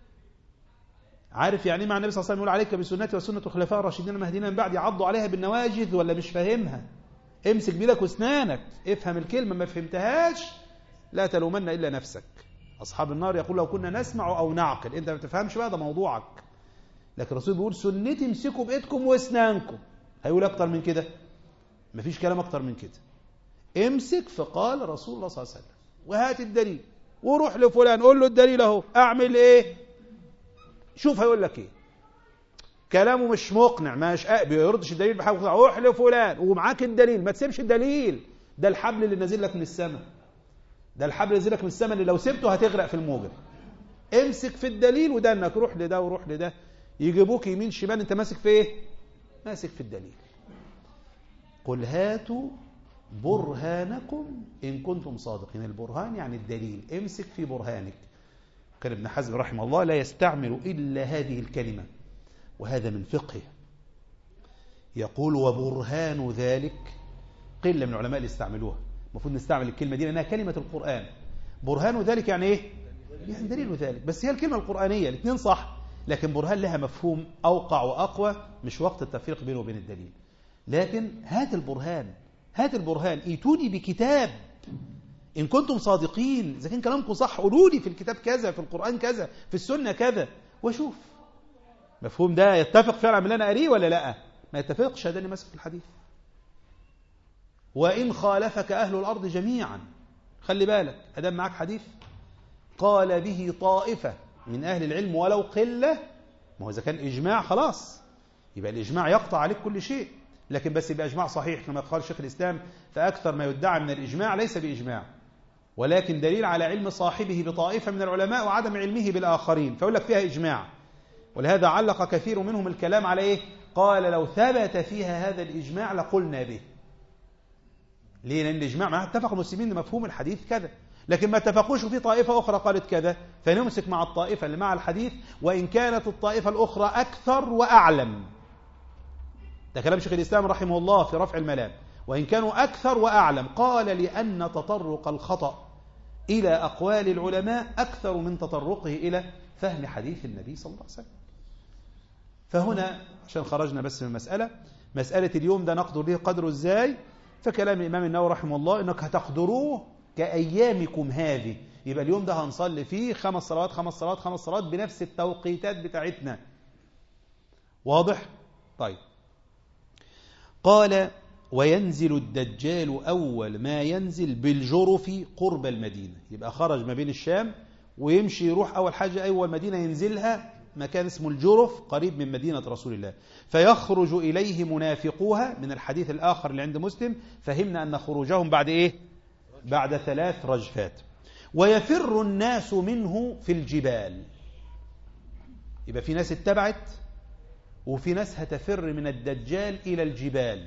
عارف يعني مع النبي صلى الله عليه وسلم يقول عليك بسنتي وسنة الخلفاء الراشدين المهديين من بعد، يعضوا عليها بالنواجذ، ولا مش فاهمها؟ امسك بيدك واسنانك، افهم الكلمة، ما فهمتهاش لا تلومن إلا نفسك. أصحاب النار يقول لو كنا نسمع أو نعقل. أنت ما تفهمش بقى، ده موضوعك. لكن الرسول بيقول سنتي امسكوا بإيدكم واسنانكم. هيقول أكتر من كده؟ مفيش كلام أكتر من كده. امسك فقال رسول الله صلى الله عليه وسلم، وهات الدليل، وروح لفلان قول له الدليل اهو، أعمل إيه؟ شوف هيقول لك ايه. كلامه مش مقنع، مش بيردش الدليل بحاجه، روح لفلان ومعاك الدليل، ما تسيبش الدليل. ده الحبل اللي نازل لك من السماء، ده الحبل اللي نازل لك من السماء اللي لو سبته هتغرق في الموجه. امسك في الدليل، وده انك روح لده وروح لده، يجيبوك يمين شمال، انت ماسك في ايه؟ ماسك في الدليل. قل هاتوا برهانكم ان كنتم صادقين. البرهان يعني الدليل، امسك في برهانك. كان ابن حزم رحمه الله لا يستعمل إلا هذه الكلمة، وهذا من فقهه. يقول وبرهان ذلك، قلة من العلماء اللي يستعملوها. المفروض نستعمل الكلمة دي لأنها كلمة القرآن. برهان ذلك يعني إيه؟ يعني دليل ذلك، بس هي الكلمة القرآنية، الاثنين صح، لكن برهان لها مفهوم أوقع وأقوى، مش وقت التفريق بينه وبين الدليل. لكن هات البرهان، ايتوني بكتاب إن كنتم صادقين. إذا كان كلامكم صح قولوا لي في الكتاب كذا، في القرآن كذا، في السنة كذا، وشوف مفهوم ده يتفق فعلا من اللي أنا قاريه ولا لا. ما يتفقش، هذا اللي ماسك في الحديث. وإن خالفك أهل الأرض جميعا، خلي بالك، أدام معك حديث قال به طائفة من أهل العلم ولو قلة، ما هو إذا كان إجماع خلاص يبقى الإجماع يقطع عليك كل شيء، لكن بس يبقى إجماع صحيح كما قال شيخ الإسلام. فأكثر ما يدعى من الإجماع ليس بإجماع، ولكن دليل على علم صاحبه بطائفة من العلماء وعدم علمه بالآخرين، فيقول لك فيها إجماع. ولهذا علق كثير منهم الكلام على إيه؟ قال لو ثبت فيها هذا الإجماع لقلنا به. ليه؟ لأن الإجماع معناه اتفق المسلمين لمفهوم الحديث كذا، لكن ما اتفقوش في طائفة أخرى قالت كذا، فنمسك مع الطائفة اللي مع الحديث وإن كانت الطائفة الأخرى أكثر وأعلم. ده كلام شيخ الإسلام رحمه الله في رفع الملام. وإن كانوا أكثر وأعلم، قال لأن تطرق الخطأ إلى أقوال العلماء أكثر من تطرقه إلى فهم حديث النبي صلى الله عليه وسلم. فهنا عشان خرجنا بس من مسألة اليوم ده نقدر له قدره إزاي، فكلام الإمام النووي رحمه الله إنك هتقدروه كأيامكم هذه. يبقى اليوم ده هنصلي فيه 5 صلوات بنفس التوقيتات بتاعتنا. واضح؟ طيب. قال وينزل الدجال أول ما ينزل بالجرف قرب المدينة. يبقى خرج ما بين الشام ويمشي يروح أول حاجة أول مدينة ينزلها مكان اسمه الجرف قريب من مدينة رسول الله، فيخرج إليه منافقوها. من الحديث الآخر اللي عند مسلم فهمنا أن خروجهم بعد إيه؟ بعد 3 رجفات. ويفر الناس منه في الجبال. يبقى في ناس اتبعت وفي ناس هتفر من الدجال إلى الجبال.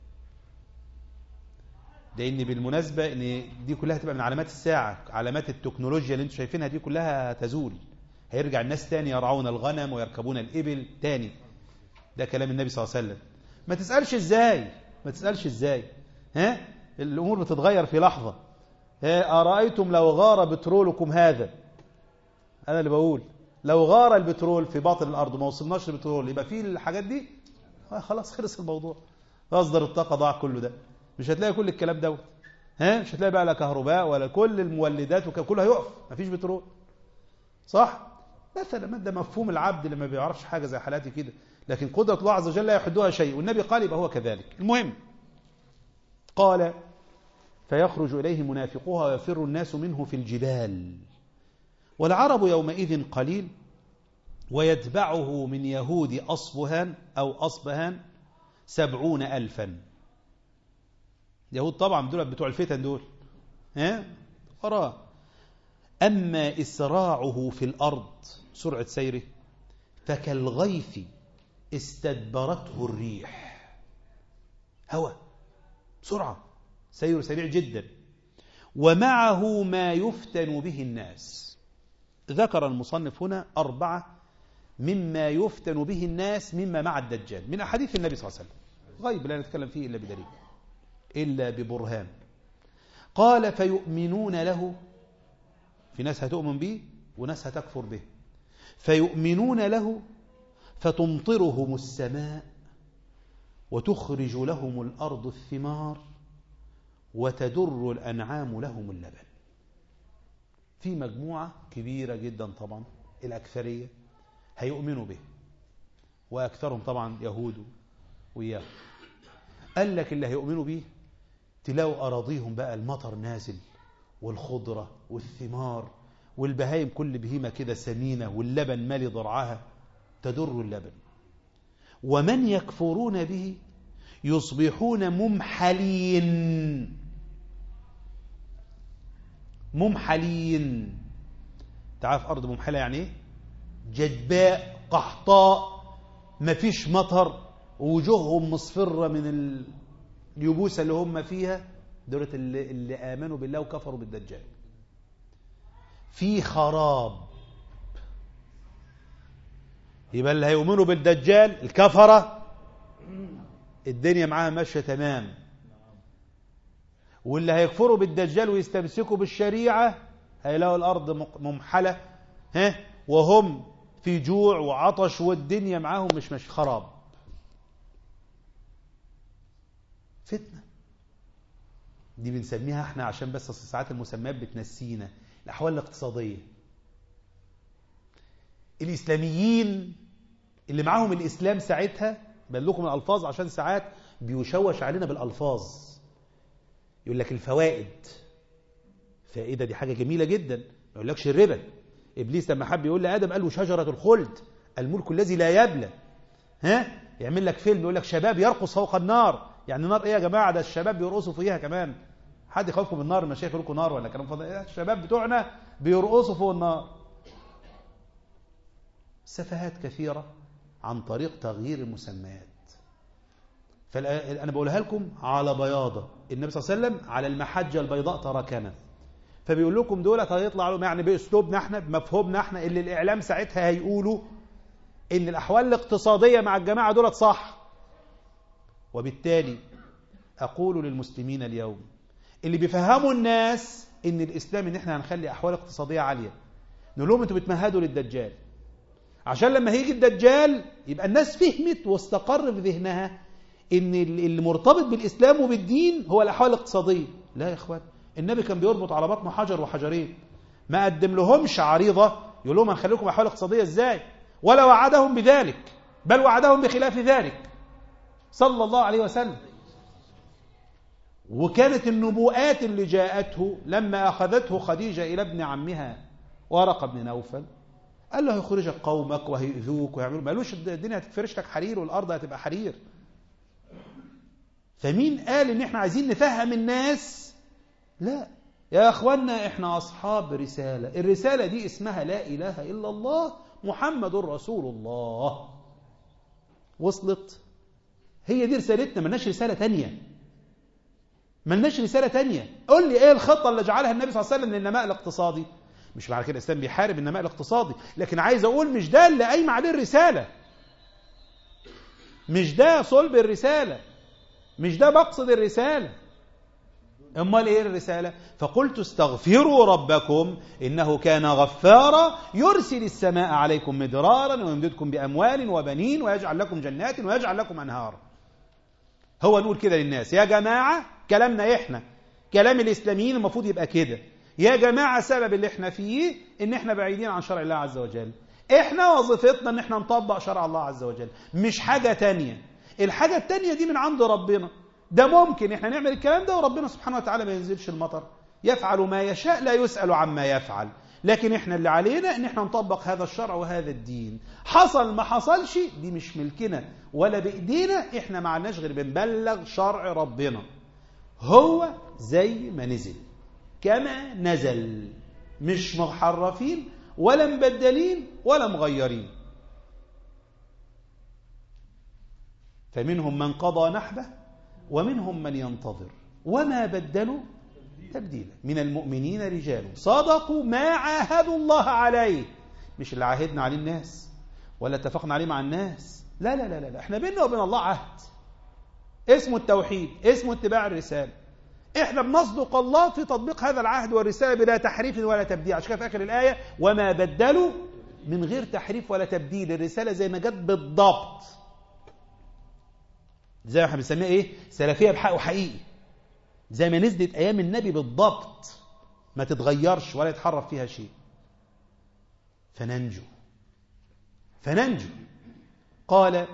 لأن بالمناسبة إن دي كلها تبقى من علامات الساعة، علامات التكنولوجيا اللي انتم شايفينها دي كلها تزول. هيرجع الناس تاني يرعون الغنم ويركبون الإبل تاني. ده كلام النبي صلى الله عليه وسلم. ما تسألش إزاي، ما تسألش ازاي. الأمور بتتغير في لحظة. أرأيتم لو غار بترولكم هذا، أنا اللي بقول لو غار البترول في باطن الأرض وما وصلناش للبترول يبقى فيه الحاجات دي، خلاص خلص الموضوع. مصدر الطاقة ضاع كله ده، مش هتلاقي كل الكلام دوت. مش هتلاقي بقى لا كهرباء ولا كل المولدات كله هيقف، مفيش بترول. صح؟ مثلا ده مفهوم العبد اللي ما بيعرفش حاجة زي حالاتي كده، لكن قدرة الله عز وجل لا يحدها شيء، والنبي قال يبقى هو كذلك. المهم قال فيخرج إليه منافقوها ويفر الناس منه في الجبال، والعرب يومئذ قليل، ويتبعه من يهود أصبهان أو أصبهان 70,000. يهود طبعا دول بتوع الفتن دول، وراه. أما إسراعه في الأرض، سرعة سيره، فكالغيث استدبرته الريح. هوى، سرعة، سير سريع جدا. ومعه ما يفتن به الناس. ذكر المصنف هنا 4 مما يفتن به الناس مما مع الدجال من أحاديث النبي صلى الله عليه وسلم، غيب لا نتكلم فيه إلا بدليل إلا ببرهان. قال فيؤمنون له، في ناس هتؤمن به وناس هتكفر به. فيؤمنون له فتمطرهم السماء وتخرج لهم الأرض الثمار وتدر الأنعام لهم اللبن. في مجموعة كبيرة جدا طبعا، الأكثرية هيؤمنوا به، وأكثرهم طبعا يهود وإياه. قال لك اللي هيؤمنوا به تلاقوا أراضيهم بقى المطر نازل والخضرة والثمار والبهايم، كل بهيمة كده سمينة، واللبن مالي ضرعها، تدر اللبن. ومن يكفرون به يصبحون ممحلين. تعرف أرض ممحلة يعني ايه؟ جدباء قحطاء، مفيش مطر، ووجوههم مصفرة من اليبوسة اللي هم فيها. دولة اللي آمنوا بالله وكفروا بالدجال. في خراب. يبقى اللي هيؤمنوا بالدجال الكفرة الدنيا معاها ماشية تمام، واللي هيكفروا بالدجال ويستمسكوا بالشريعة هيلاقوا الأرض ممحلة، وهم في جوع وعطش والدنيا معاهم مش خراب. فتنة دي بنسميها احنا عشان بس ساعات المسميات بتنسينا. الأحوال الاقتصادية، الإسلاميين اللي معاهم الإسلام ساعتها، بلغكم الألفاظ عشان ساعات بيشوش علينا بالألفاظ. يقول لك الفوائد، فائدة دي حاجة جميلة جدا، ما يقولكش الربا. إبليس لما حب يقول لآدم قال له شجرة الخلد الملك الذي لا يبلى. يعمل لك فيلم يقول لك شباب يرقص فوق النار. يعني نار ايه يا جماعة؟ ده الشباب بيرقصوا فيها كمان. حد يخوفكم من النار؟ المشايخ يقول لكم نار ولا كلام فاضي؟ الشباب بتوعنا بيرقصوا فوق النار. سفهات كثيرة عن طريق تغيير المسميات. فأنا بقولها لكم على بياضة. النبي صلى الله عليه وسلم على المحجة البيضاء تركنا، فبيقول لكم دول هيطلع لهم يعني بأسلوبنا احنا، بمفهومنا احنا، اللي الإعلام ساعتها هيقولوا إن الأحوال الاقتصادية مع الجماعة دول صح. وبالتالي أقول للمسلمين اليوم اللي بيفهموا الناس إن الإسلام إن احنا هنخلي أحوال اقتصادية عالية، نقول لهم انتوا بتمهدوا للدجال، عشان لما هيجي الدجال يبقى الناس فهمت واستقر في ذهنها إن اللي مرتبط بالإسلام وبالدين هو الأحوال الاقتصادية. لا يا إخوان، النبي كان بيربط على بطنه حجر وحجرين، ما قدم لهمش عريضة يقول لهم هنخليكم أحوال اقتصادية إزاي، ولا وعدهم بذلك، بل وعدهم بخلاف ذلك صلى الله عليه وسلم. وكانت النبوءات اللي جاءته لما أخذته خديجة إلى ابن عمها ورقة بن نوفل، قال له هيخرجك قومك وهيؤذوك ويعملوا، ما قالوش الدنيا هتفرش لك حرير والأرض هتبقى حرير. فمين قال إن احنا عايزين نفهم الناس؟ لا يا أخوانا، احنا أصحاب رسالة. الرسالة دي اسمها لا إله إلا الله محمد رسول الله. وصلت؟ هي دي رسالتنا، ملناش رسالة تانية، ملناش رسالة تانية. قل لي ايه الخطة اللي جعلها النبي صلى الله عليه وسلم للنماء الاقتصادي؟ مش معنى كده الإسلام بيحارب النماء الاقتصادي، لكن عايز أقول مش ده اللي قايم عليه الرسالة، مش ده صلب الرسالة. مش ده مقصد الرسالة. امال ايه الرسالة؟ فقلت استغفروا ربكم انه كان غفارا يرسل السماء عليكم مدرارا ويمددكم باموال وبنين ويجعل لكم جنات ويجعل لكم انهارا. هو نقول كده للناس يا جماعة، كلامنا احنا، كلام الاسلاميين المفروض يبقى كده. يا جماعة سبب اللي احنا فيه ان احنا بعيدين عن شرع الله عز وجل. احنا وظيفتنا ان احنا نطبق شرع الله عز وجل، مش حاجة تانية. الحاجة التانية دي من عند ربنا. ده ممكن احنا نعمل الكلام ده وربنا سبحانه وتعالى ما ينزلش المطر، يفعل ما يشاء لا يسأل عما يفعل. لكن احنا اللي علينا ان احنا نطبق هذا الشرع وهذا الدين. حصل ما حصلش دي مش ملكنا ولا بإيدينا، احنا ما عندناش غير بنبلغ شرع ربنا هو زي ما نزل كما نزل، مش محرفين ولا مبدلين ولا مغيرين. فمنهم من قضى نحبه ومنهم من ينتظر وما بدلوا تبديلا. من المؤمنين رجال صدقوا ما عاهدوا الله عليه، مش اللي عاهدنا عليه الناس ولا اتفقنا عليه مع الناس، لا لا لا لا، احنا بيننا وبين الله عهد اسمه التوحيد، اسمه اتباع الرسالة. احنا بنصدق الله في تطبيق هذا العهد والرسالة بلا تحريف ولا تبديل. عشان كده في آخر الآية وما بدلوا، من غير تحريف ولا تبديل، الرسالة زي ما جت بالضبط، زي ما احنا بنسميها ايه، سلفية بحق وحقيقي، زي ما نزلت ايام النبي بالضبط، ما تتغيرش ولا يتحرف فيها شيء. فننجو. قال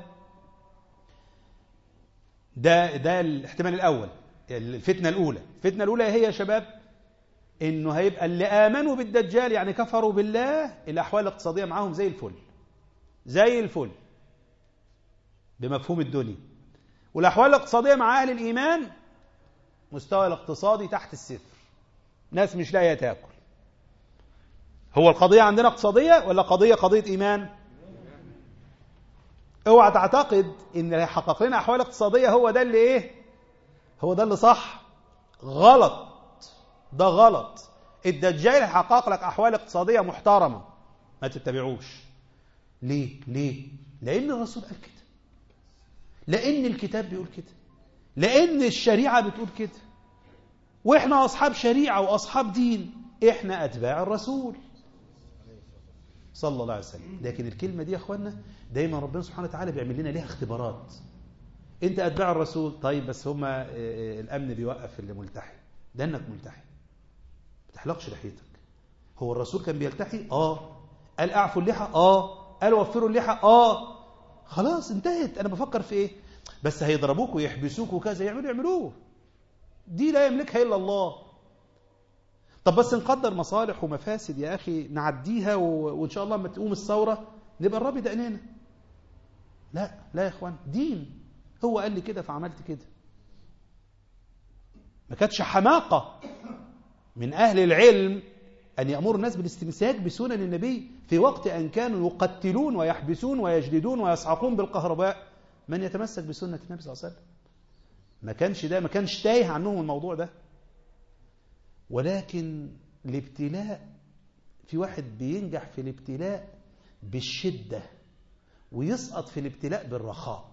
ده الاحتمال الاول، الفتنة الاولى هي يا شباب انه هيبقى اللي امنوا بالدجال يعني كفروا بالله، الاحوال الاقتصادية معاهم زي الفل بمفهوم الدنيا، والأحوال الاقتصادية مع أهل الإيمان مستوى الاقتصادي تحت الصفر، ناس مش لاقيه تاكل. هو القضية عندنا اقتصادية ولا قضية إيمان؟ اوعى تعتقد ان اللي هيحقق لنا أحوال اقتصادية هو ده اللي ايه، هو ده اللي صح. غلط، ده غلط. الدجال هيحقق لك أحوال اقتصادية محترمة، ما تتبعوش. ليه؟ لأن الرسول قال كده، لأن الكتاب بيقول كده، لأن الشريعة بتقول كده، وإحنا أصحاب شريعة وأصحاب دين، إحنا أتباع الرسول صلى الله عليه وسلم. لكن الكلمة دي يا أخوانا دايما ربنا سبحانه وتعالى بيعمل لنا ليها اختبارات. أنت أتباع الرسول، طيب بس هما الأمن بيوقف اللي ملتحي، ده أنك ملتحي ما تحلقش لحيتك. هو الرسول كان بيلتحي؟ قال أعفوا اللحى؟ قال وفروا اللحى؟ خلاص انتهت. أنا بفكر في إيه؟ بس هيضربوك ويحبسوك وكذا، يعملوه، دي لا يملكها إلا الله. طب بس نقدر مصالح ومفاسد يا أخي نعديها، وإن شاء الله لما تقوم الثورة نبقى نربي دقننا. لا يا إخوان، دين، هو قال لي كده فعملت كده. ما كانتش حماقة من أهل العلم أن يأمر الناس بالاستمساك بسنن النبي في وقت أن كانوا يقتلون ويحبسون ويجلدون ويصعقون بالكهرباء من يتمسك بسنة النبي صلى الله عليه وسلم. ما كانش تايه عنهم الموضوع ده. ولكن الابتلاء، في واحد بينجح في الابتلاء بالشدة ويسقط في الابتلاء بالرخاء.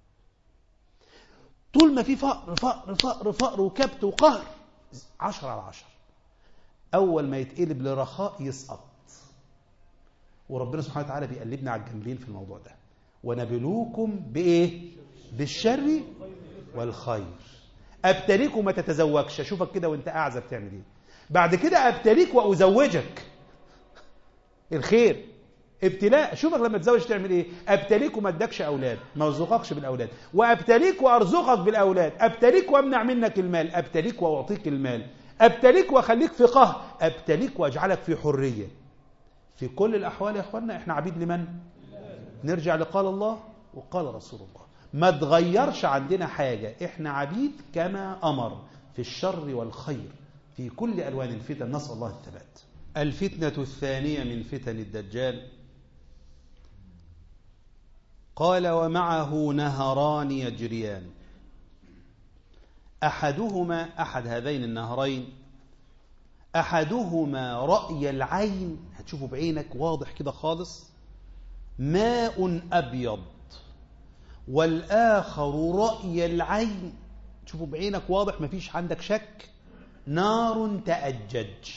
طول ما في فقر فقر فقر فقر وكبت وقهر 10/10، أول ما يتقلب لرخاء يسقط. وربنا سبحانه وتعالى بيقلبنا على الجنبين في الموضوع ده. ونبلوكم بإيه؟ بالشر والخير. أبتليك وما تتزوجش، أشوفك كده وانت أعزب تعمل إيه. بعد كده أبتليك وأزوجك، الخير ابتلاء. أشوفك لما تزوج تعمل إيه. أبتليك وما ادكش أولاد، ما أرزقكش بالأولاد، وأبتليك وأرزقك بالأولاد، أبتليك وأمنع منك المال، أبتليك وأعطيك المال، أبتليك وأخليك في قهر، أبتليك وأجعلك في حرية. في كل الأحوال يا أخوانا إحنا عبيد لمن؟ نرجع لقال الله وقال رسول الله، ما تغيرش عندنا حاجة. إحنا عبيد كما أمر في الشر والخير في كل ألوان الفتن، نسأل الله الثبات. الفتنة الثانية من فتن الدجال، قال ومعه نهران يجريان، أحد هذين النهرين، أحدهما رأي العين، هتشوفه بعينك واضح كده خالص، ماء أبيض، والآخر رأي العين تشوفه بعينك واضح، مفيش عندك شك. نار تأجج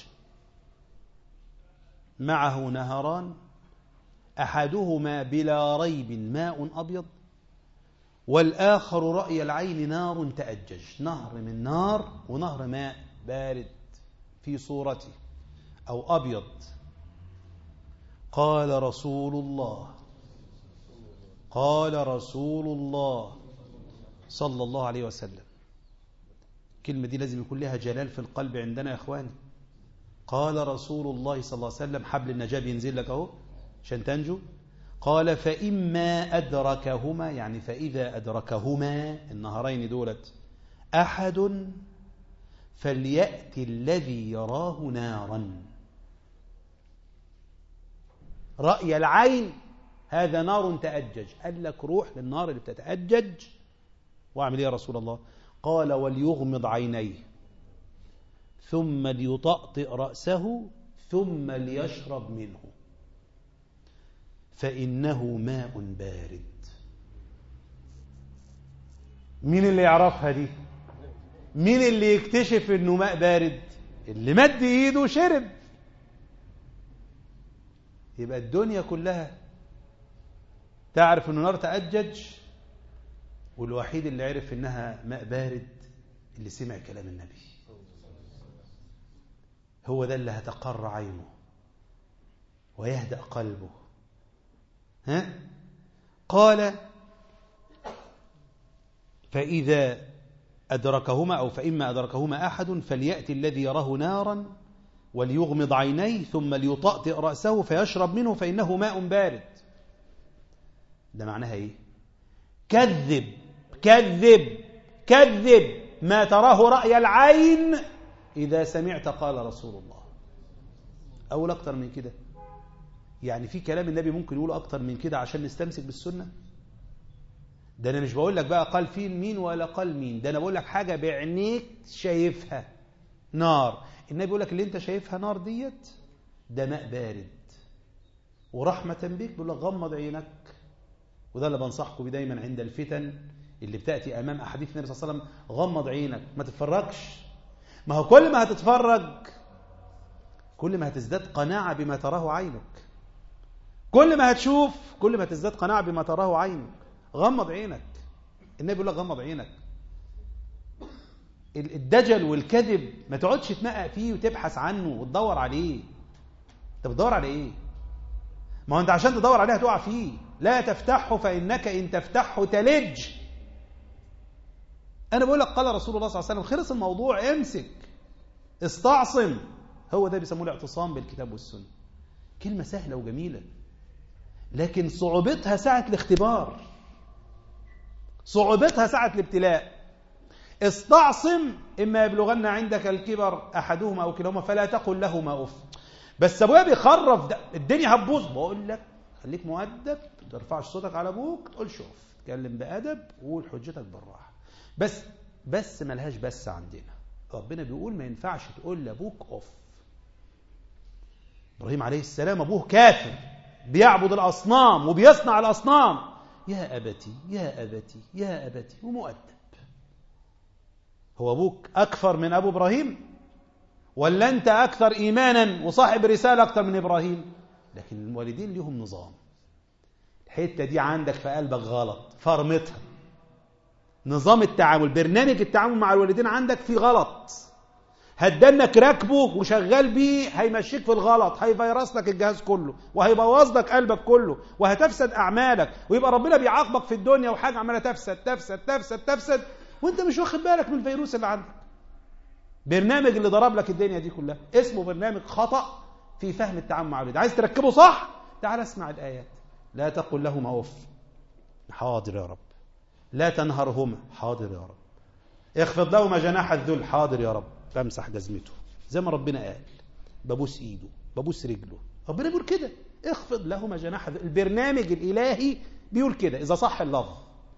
معه نهران، أحدهما بلا ريب ماء أبيض، والآخر رأي العين نار تأجج. نهر من نار ونهر ماء بارد في صورته أو أبيض. قال رسول الله صلى الله عليه وسلم. الكلمة دي لازم يكون لها جلال في القلب عندنا يا إخواني. قال رسول الله صلى الله عليه وسلم، حبل النجاة بينزل لك أهو عشان تنجو. قال فإما أدركهما، يعني فإذا أدركهما النهرين دولت أحد فليأتي الذي يراه نارا. رأي العين هذا نار تأجج. قال لك روح للنار اللي بتتأجج واعمل ايه يا رسول الله؟ قال وليغمض عينيه ثم ليطأطئ رأسه ثم ليشرب منه فإنه ماء بارد. مين اللي يعرفها دي؟ مين اللي يكتشف انه ماء بارد؟ اللي مد ايده وشرب. يبقى الدنيا كلها تعرف انه نار تأجج، والوحيد اللي عرف انها ماء بارد اللي سمع كلام النبي. هو ده اللي هتقر عينه ويهدأ قلبه. قال فإذا أدركهما أو فإما أدركهما أحد فليأتي الذي يراه نارا وليغمض عينيه ثم ليطأطئ رأسه فيشرب منه فإنه ماء بارد. ده معناها إيه؟ كذب كذب كذب ما تراه رأي العين إذا سمعت قال رسول الله. أقول أكتر من كده؟ يعني في كلام النبي ممكن يقوله أكتر من كده عشان نستمسك بالسنة؟ ده أنا مش بقول لك بقى قال فين مين ولا قال مين، ده أنا بقول لك حاجة بعينيك شايفها نار. النبي بيقول لك اللي أنت شايفها نار ديت ده ماء بارد، ورحمة بك بيقول لك غمض عينك. وده اللي بنصحكم بيه دايما عند الفتن اللي بتأتي أمام أحاديث النبي صلى الله عليه وسلم. غمض عينك، ما تتفرجش. ما هو كل ما هتتفرج كل ما هتزداد قناعة بما تراه عينك، كل ما هتشوف كل ما تزداد قناعة بما تراه عينك. غمض عينك. النبي يقول لك غمض عينك. الدجل والكذب ما تقعدش تنقق فيه وتبحث عنه وتدور عليه. انت بتدور على ايه؟ ما هو انت عشان تدور عليه هتقع فيه. لا تفتحه فإنك إن تفتحه تلج. أنا بقول لك قال رسول الله صلى الله عليه وسلم، خلص الموضوع. امسك استعصم. هو ده بيسموه الاعتصام بالكتاب والسنة. كلمة سهلة وجميلة، لكن صعوبتها ساعة الاختبار، صعوبتها ساعة الابتلاء. استعصم إما يبلغن عندك الكبر أحدهما أو كلاهما فلا تقل لهما أف. بس أبويا بيخرف ده الدنيا هتبوظ. بقول لك خليك مؤدب، ما ترفعش صوتك على أبوك، تقول شوف، تكلم بأدب وقول حجتك بالراحة. بس ملهاش بس عندنا. ربنا بيقول ما ينفعش تقول لأبوك أف. إبراهيم عليه السلام أبوه كافر بيعبد الأصنام وبيصنع الأصنام. يا أبتي يا أبتي يا أبتي، ومؤدب. هو أبوك أكثر من أبو إبراهيم؟ ولا أنت أكثر إيمانا وصاحب رسالة أكثر من إبراهيم؟ لكن الوالدين لهم نظام. الحتة دي عندك في قلبك غلط، فرمتها. نظام التعامل، برنامج التعامل مع الوالدين عندك فيه غلط. هتدنك راكبه وشغال بيه هيمشيك في الغلط، هيفيرس لك الجهاز كله وهيبوظ لك قلبك كله وهتفسد أعمالك، ويبقى ربنا بيعاقبك في الدنيا وحاجة عمالة تفسد وانت مش واخد بالك من الفيروس اللي عندك. برنامج اللي ضرب لك الدنيا دي كلها اسمه برنامج خطأ في فهم التعامل مع الوالدين. عايز تركبه صح؟ تعال اسمع الآيات. لا تقل لهما أف، حاضر يا رب. لا تنهرهما، حاضر يا رب. اخفض لهما جناح الذل، حاضر يا رب. بمسح جزمته زي ما ربنا قال، ببوس ايده ببوس رجله. ربنا بيقول كده، اخفض لهما جناح الذل. البرنامج الإلهي بيقول كده إذا صح اللفظ.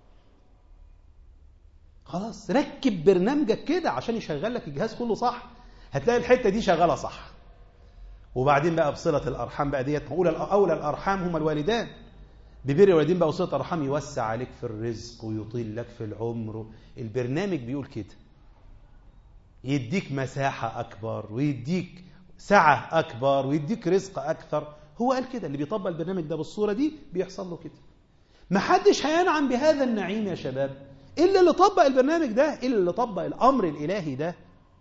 خلاص ركب برنامجك كده عشان يشغل لك الجهاز كله صح. هتلاقي الحتة دي شغالة صح. وبعدين بقى بصلة الأرحام بقى ديت، أولى الأرحام هم الوالدان. ببر الوالدين بقى وصلة الأرحام، يوسع عليك في الرزق ويطيل لك في العمر. البرنامج بيقول كده، يديك مساحة أكبر ويديك سعة أكبر ويديك رزق أكثر. هو قال كده، اللي بيطبق البرنامج ده بالصورة دي بيحصل له كده. محدش هينعم بهذا النعيم يا شباب إلا اللي طبق البرنامج ده، إلا اللي طبق الأمر الإلهي ده.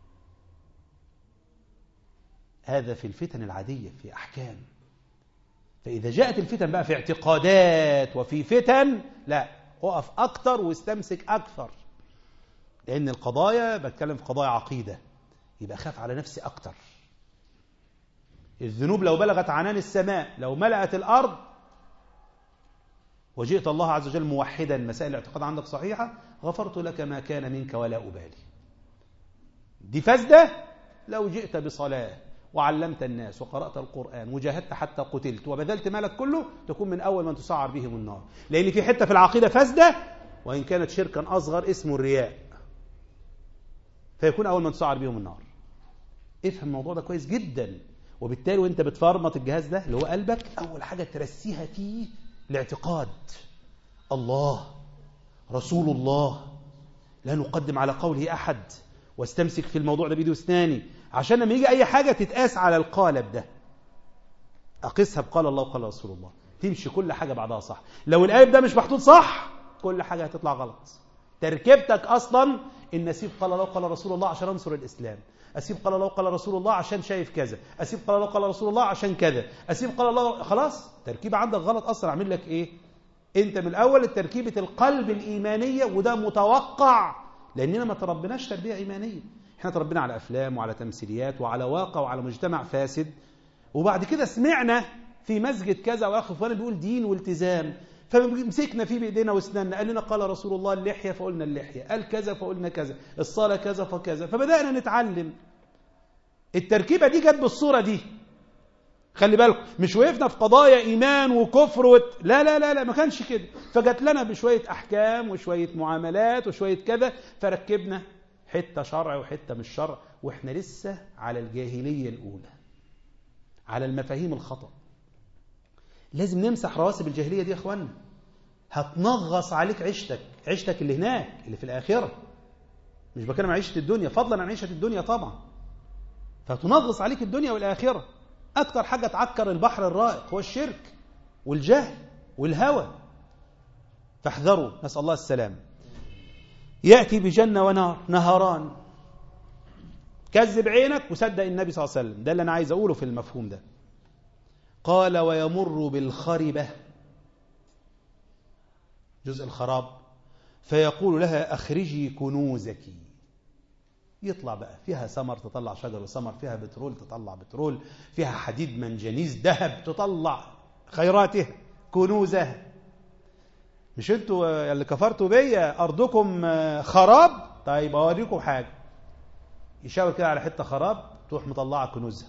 هذا في الفتن العادية، في أحكام. فإذا جاءت الفتن بقى في اعتقادات وفي فتن، لا، اقف أكتر واستمسك أكثر. لأن القضايا، بتكلم في قضايا عقيدة، يبقى خاف على نفسي أكتر. الذنوب لو بلغت عنان السماء، لو ملأت الأرض، وجئت الله عز وجل موحدا، مسائل الاعتقاد عندك صحيحة، غفرت لك ما كان منك ولا أبالي. دي فاسدة. لو جئت بصلاة وعلمت الناس وقرأت القرآن وجاهدت حتى قتلت وبذلت مالك كله، تكون من أول من تسعر بهم النار. لأن في حتة في العقيدة فاسدة، وإن كانت شركا أصغر اسمه الرياء، فيكون أول من تسعر بهم النار. افهم الموضوع ده كويس جدا. وبالتالي وانت بتفرمط الجهاز ده اللي هو قلبك، أول حاجة ترسيها فيه الاعتقاد. الله، رسول الله، لا نقدم على قوله أحد، واستمسك في الموضوع ده بيدي واسناني، عشان لما يجي أي حاجة تتقاس على القالب ده. أقيسها بقال الله وقال رسول الله، تمشي كل حاجة بعدها صح. لو القالب ده مش محطوط صح، كل حاجة هتطلع غلط. تركيبتك أصلا إن أسيب قال الله وقال رسول الله عشان أنصر الإسلام، أسيب قال الله وقال رسول الله عشان شايف كذا، أسيب قال الله وقال رسول الله عشان كذا، أسيب قال الله، خلاص تركيبة عندك غلط أصلا. أعمل لك إيه؟ أنت من الأول تركيبة القلب الإيمانية، وده متوقع لأننا ما تربناش تربية إيمانية. احنا تربينا على أفلام وعلى تمثيليات وعلى واقع وعلى مجتمع فاسد، وبعد كده سمعنا في مسجد كذا وأخ فلان بيقول دين والتزام، فمسكنا فيه بإيدينا واسناننا. قال لنا قال رسول الله اللحية، فقلنا اللحية، قال كذا فقلنا كذا، الصلاة كذا فكذا، فبدأنا نتعلم. التركيبة دي جت بالصورة دي. خلي بالكم، مش وقفنا في قضايا إيمان وكفر لا لا لا لا، ما كانش كده. فجت لنا بشوية أحكام وشوية معاملات وشوية كذا، فركبنا حتة شرع وحتة مش شرع، وإحنا لسه على الجاهلية الأولى، على المفاهيم الخطأ. لازم نمسح رواسب الجاهلية دي يا أخوانا. هتنغص عليك عيشتك اللي هناك، اللي في الآخرة. مش بكلم عن عيشة الدنيا، فضلا عن عيشة الدنيا طبعا. فتنغص عليك الدنيا والآخرة. أكتر حاجة تعكر البحر الرائق هو الشرك والجهل والهوى، فاحذروا، نسأل الله السلام. يأتي بجنة ونار، نهران. كذب عينك وصدق النبي صلى الله عليه وسلم. ده اللي أنا عايز أقوله في المفهوم ده. قال ويمر بالخربة، جزء الخراب، فيقول لها أخرجي كنوزك. يطلع بقى فيها ثمر تطلع شجر وثمر، فيها بترول تطلع بترول، فيها حديد منجنيز ذهب تطلع خيراتها كنوزها. مش انتوا اللي كفرتوا بيا أرضكم خراب؟ طيب أوريكم حاجة. يشاور كده على حتة خراب، تروح مطلعة كنوزها.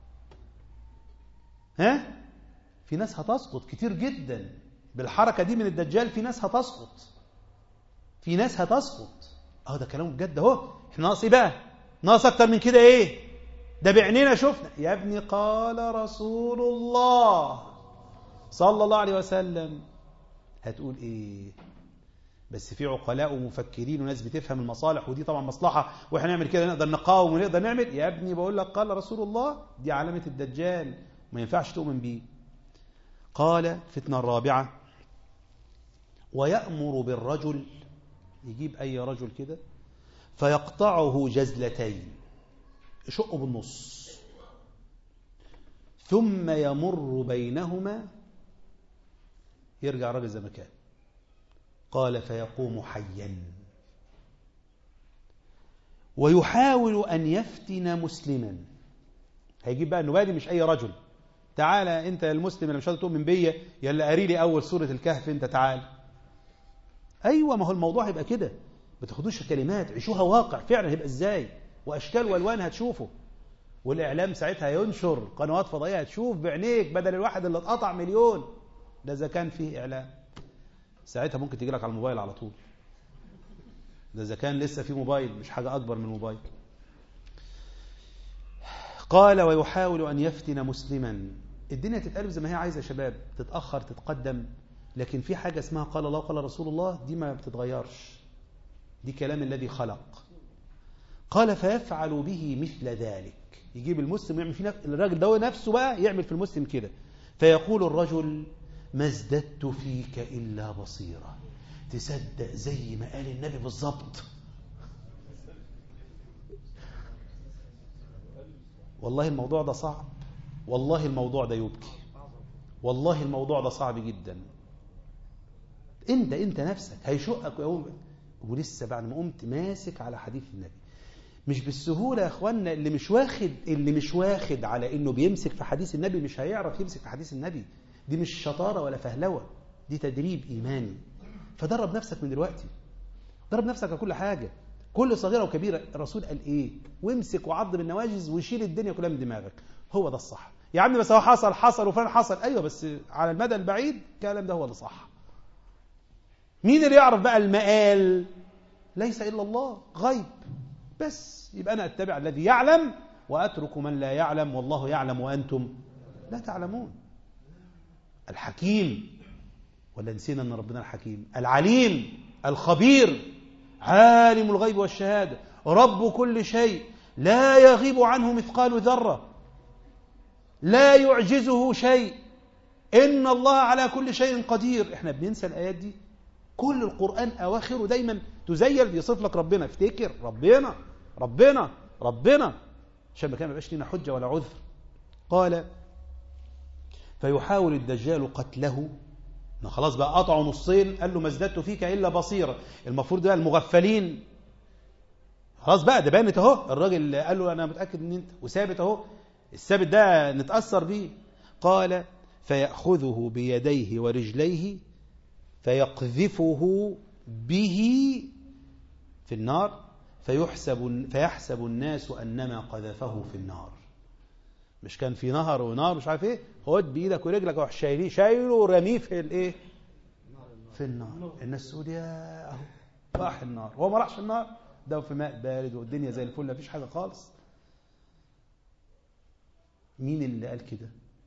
ها؟ في ناس هتسقط كتير جدا بالحركة دي من الدجال. في ناس هتسقط، في ناس هتسقط. ده كلام بجد اهو. احنا ناقص ايه بقى؟ ناقص اكتر من كده ايه؟ ده بعينينا شفنا. يا ابني قال رسول الله صلى الله عليه وسلم. هتقول ايه؟ بس في عقلاء ومفكرين وناس بتفهم المصالح، ودي طبعا مصلحة، واحنا نعمل كده نقدر نقاوم ونقدر نعمل. يا ابني بقول لك قال رسول الله، دي علامة الدجال، ما ينفعش تؤمن بيه. قال فتنة الرابعة، ويأمر بالرجل، يجيب أي رجل كده فيقطعه جزلتين، يشقه بالنص، ثم يمر بينهما، يرجع الرجل زي ما كان. قال فيقوم حيا ويحاول أن يفتن مسلما. هيجيب بقى النبادي، مش أي رجل. تعالى أنت المسلم اللي مش قادر تؤمن بيا، يلا قاري لي أول سورة الكهف أنت، تعال. أيوة، ما هو الموضوع هيبقى كده. ما تاخدوش كلمات، عيشوها واقع فعلا. هيبقى إزاي؟ وأشكال وألوان هتشوفه، والإعلام ساعتها ينشر، قنوات فضائية هتشوف بعينيك بدل الواحد اللي اتقطع مليون. ده إذا كان فيه إعلام، ساعتها ممكن تيجي لك على الموبايل على طول. ده إذا كان لسه في موبايل، مش حاجة أكبر من الموبايل. قال ويحاول أن يفتن مسلما. الدنيا تتقلب زي ما هي عايزة يا شباب، تتأخر تتقدم، لكن في حاجة اسمها قال الله قال رسول الله، دي ما بتتغيرش، دي كلام الذي خلق. قال فيفعل به مثل ذلك، يجيب المسلم ويعمل فيه الراجل ده نفسه بقى يعمل في المسلم كده. فيقول الرجل ما ازددت فيك إلا بصيرة. تصدق زي ما قال النبي بالظبط. والله الموضوع ده صعب، والله الموضوع ده يبكي، والله الموضوع ده صعب جدا. انت نفسك هيشقك ويقوم، ولسه بعد ما قمت ماسك على حديث النبي. مش بالسهولة يا اخوانا. اللي مش واخد على انه بيمسك في حديث النبي مش هيعرف يمسك في حديث النبي. دي مش شطارة ولا فهلوة، دي تدريب إيماني. فدرب نفسك من دلوقتي، درب نفسك على كل حاجة، كل صغيرة وكبيرة. الرسول قال ايه؟ وامسك وعض بالنواجز وشيل الدنيا كلها من دماغك. هو ده الصح يا عم. بس هو حصل وفلان حصل، ايوه، بس على المدى البعيد الكلام ده هو اللي صح. مين اللي يعرف بقى المآل؟ ليس إلا الله، غيب بس. يبقى أنا أتبع الذي يعلم وأترك من لا يعلم، والله يعلم وأنتم لا تعلمون. الحكيم، ولا نسينا أن ربنا الحكيم، العليم الخبير، عالم الغيب والشهادة، رب كل شيء، لا يغيب عنه مثقال ذرة، لا يعجزه شيء، إن الله على كل شيء قدير. إحنا بننسى الآيات دي. كل القرآن أواخره دايما تزيل بيصف لك ربنا. افتكر ربنا ربنا ربنا عشان ما يبقاش لنا حجة ولا عذر. قال فيحاول الدجال قتله. خلاص بقى قطعوا نصين، قال له ما ازددت فيك إلا بصيرة. المفروض ده المغفلين خلاص بقى، ده بانت اهو. الراجل قال له أنا متأكد ان انت، وثابت اهو، الثابت ده نتأثر بيه. قال فيأخذه بيديه ورجليه فيقذفه به في النار فيحسب الناس أنما قذفه في النار. مش كان في نهر ونار مش عارف ايه، خد بإيدك ورجلك وروح شايله ورميه في الايه؟ في النار. الناس تقول يا اهو راح النار، هو ما راحش النار، ده في ماء بارد والدنيا زي الفل مفيش حاجة خالص. مين اللي قال كده؟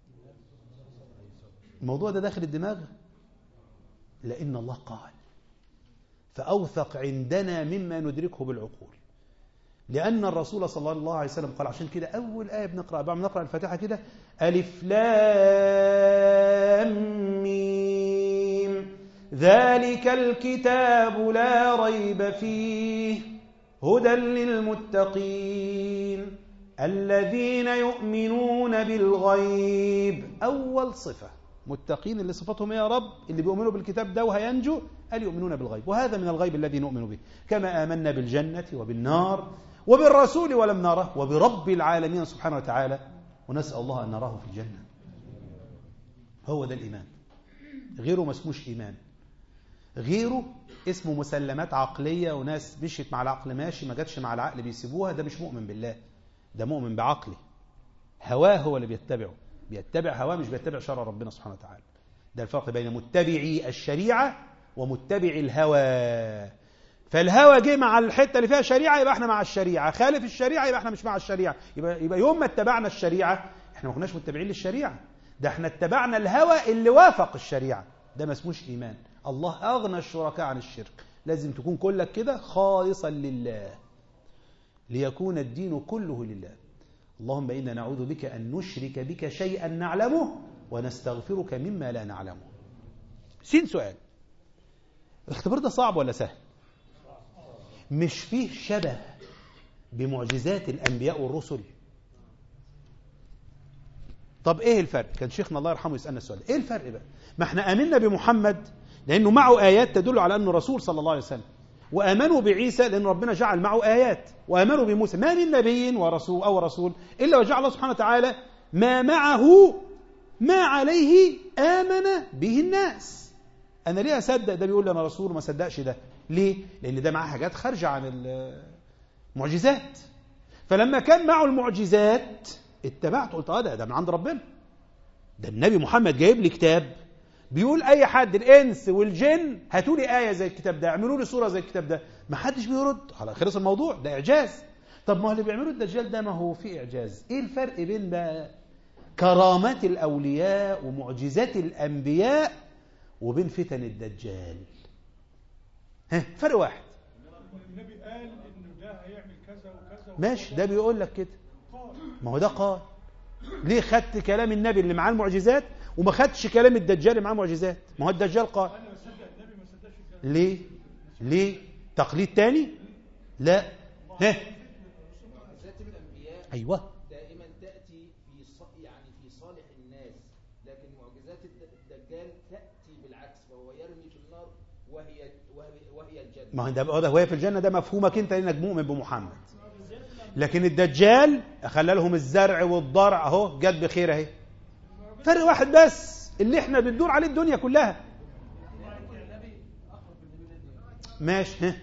الموضوع ده داخل الدماغ، لأن الله قال فأوثق عندنا مما ندركه بالعقول. لأن الرسول صلى الله عليه وسلم قال، عشان كده أول آية بنقرأ بعد ما نقرأ الفاتحة كده ألف لام ميم ذلك الكتاب لا ريب فيه هدى للمتقين الذين يؤمنون بالغيب. أول صفة متقين اللي صفتهم يا رب اللي بيؤمنوا بالكتاب ده وهينجوا، قال يؤمنون بالغيب، وهذا من الغيب الذي نؤمن به، كما آمنا بالجنة وبالنار وبالرسول ولم نره وبرب العالمين سبحانه وتعالى، ونسأل الله أن نراه في الجنة. هو ده الإيمان، غيره ما اسموش إيمان. غيره اسمه مسلمات عقلية، وناس مشيت مع العقل ماشي، ما جاتش مع العقل بيسيبوها. ده مش مؤمن بالله، ده مؤمن بعقله، هواه هو اللي بيتبع هواه، مش بيتبع شرع ربنا سبحانه وتعالى. ده الفرق بين متبعي الشريعة ومتبعي الهوى. فالهوى جه مع الحتة اللي فيها شريعة يبقى احنا مع الشريعة، خالف الشريعة يبقى احنا مش مع الشريعة. يبقى يوم ما اتبعنا الشريعة احنا ما كناش متبعين للشريعة، ده احنا اتبعنا الهوى اللي وافق الشريعة. ده ما اسموش إيمان. الله أغنى الشركاء عن الشرك. لازم تكون كلك كده خالصا لله، ليكون الدين كله لله. اللهم إنا نعوذ بك أن نشرك بك شيئا نعلمه ونستغفرك مما لا نعلمه. سؤال، الاختبار ده صعب ولا سهل؟ مش فيه شبه بمعجزات الأنبياء والرسل؟ طب ايه الفرق؟ كان شيخنا الله يرحمه يسألنا السؤال، ايه الفرق بقى؟ ما احنا آمنا بمحمد لأنه معه آيات تدل على أنه رسول صلى الله عليه وسلم، وآمنوا بعيسى لأن ربنا جعل معه آيات، وآمنوا بموسى. ما من نبي ورسول أو رسول إلا وجعل الله سبحانه وتعالى ما معه ما عليه آمن به الناس. أنا ليه أصدق ده بيقول لي أنا رسول وما صدقش ده؟ ليه؟ لأن ده معاه حاجات خارجة عن المعجزات. فلما كان معه المعجزات اتبعت، قلت ده من عند ربنا، ده النبي محمد جايب لي كتاب بيقول أي حد الإنس والجن هاتوا لي آية زي الكتاب ده، اعملوا لي صورة زي الكتاب ده. ما حدش بيرد، خلص الموضوع، ده إعجاز. طب ما هو اللي بيعملوا الدجال ده ما هو فيه إعجاز. إيه الفرق بين بقى كرامات الأولياء ومعجزات الأنبياء وبين فتن الدجال. فرق واحد. النبي قال انه ده هيعمل كذا وكذا ماشي، ده بيقول لك كده. ما هو ده قال. ليه خدت كلام النبي اللي معاه المعجزات وما خدتش كلام الدجال اللي معاه معجزات؟ ما هو الدجال قال. انا بصدق النبي ما صدقش الكلام. ليه تقليد تاني؟ لا. معجزات الانبياء ايوه دائما تاتي في صالح الناس، لكن معجزات الدجال تاتي بالعكس، وهو يرمي في النار وهي الجنه. ما هو ده وهي في الجنه، ده مفهومك انت لانك مؤمن بمحمد. لكن الدجال خلى لهم الزرع والضرع اهو جت بخير اهي. فرق واحد بس اللي احنا بندور عليه الدنيا كلها. ماشي. قال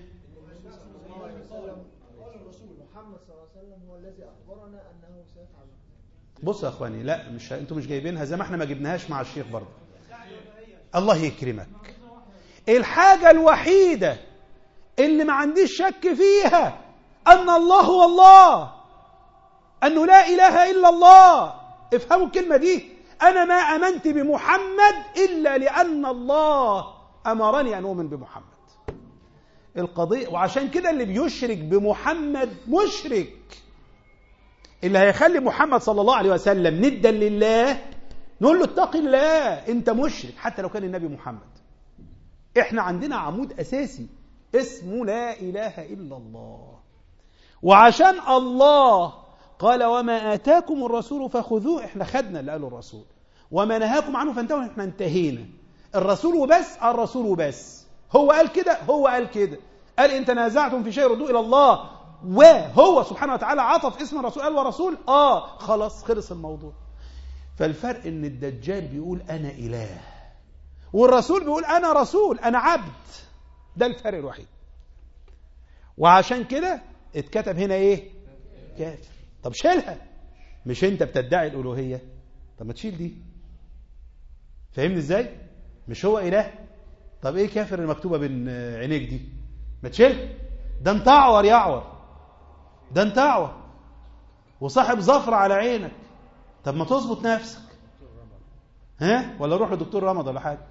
الرسول محمد صلى الله عليه وسلم هو الذي أخبرنا أنه سيفعل. بص يا اخواني، لا مش انتوا مش جايبينها زي ما احنا ما جبناهاش مع الشيخ برضه. الله يكرمك. الحاجة الوحيدة اللي ما عنديش شك فيها أن الله هو الله، أنه لا إله إلا الله. افهموا الكلمة دي. أنا ما آمنت بمحمد إلا لأن الله أمرني أن أؤمن بمحمد. القضية. وعشان كده اللي بيشرك بمحمد مشرك. اللي هيخلي محمد صلى الله عليه وسلم ندا لله نقول له اتق الله، انت مشرك حتى لو كان النبي محمد. احنا عندنا عمود اساسي اسمه لا اله الا الله. وعشان الله قال وما اتاكم الرسول فخذوه، احنا خدنا اللي قاله الرسول. وما نهاكم عنه فانتهوا، احنا انتهينا. الرسول وبس، الرسول وبس. هو قال كده، هو قال كده. قال إن تنازعتم في شيء ردوه إلى الله، وهو سبحانه وتعالى عطف اسم الرسول قال ورسول. خلاص خلص الموضوع. فالفرق إن الدجال بيقول أنا إله والرسول بيقول أنا رسول، أنا عبد. ده الفرق الوحيد. وعشان كده اتكتب هنا إيه؟ كافر. طب شيلها. مش أنت بتدعي الألوهية؟ طب ما تشيل دي. فاهمني إزاي؟ مش هو إله؟ طب إيه كافر المكتوبة بين عينيك دي؟ ما تشيل. ده انت اعور يعور، ده انت اعور وصاحب ظفر على عينك. طب ما تظبط نفسك. ولا روح لدكتور رمض ولا حاجه.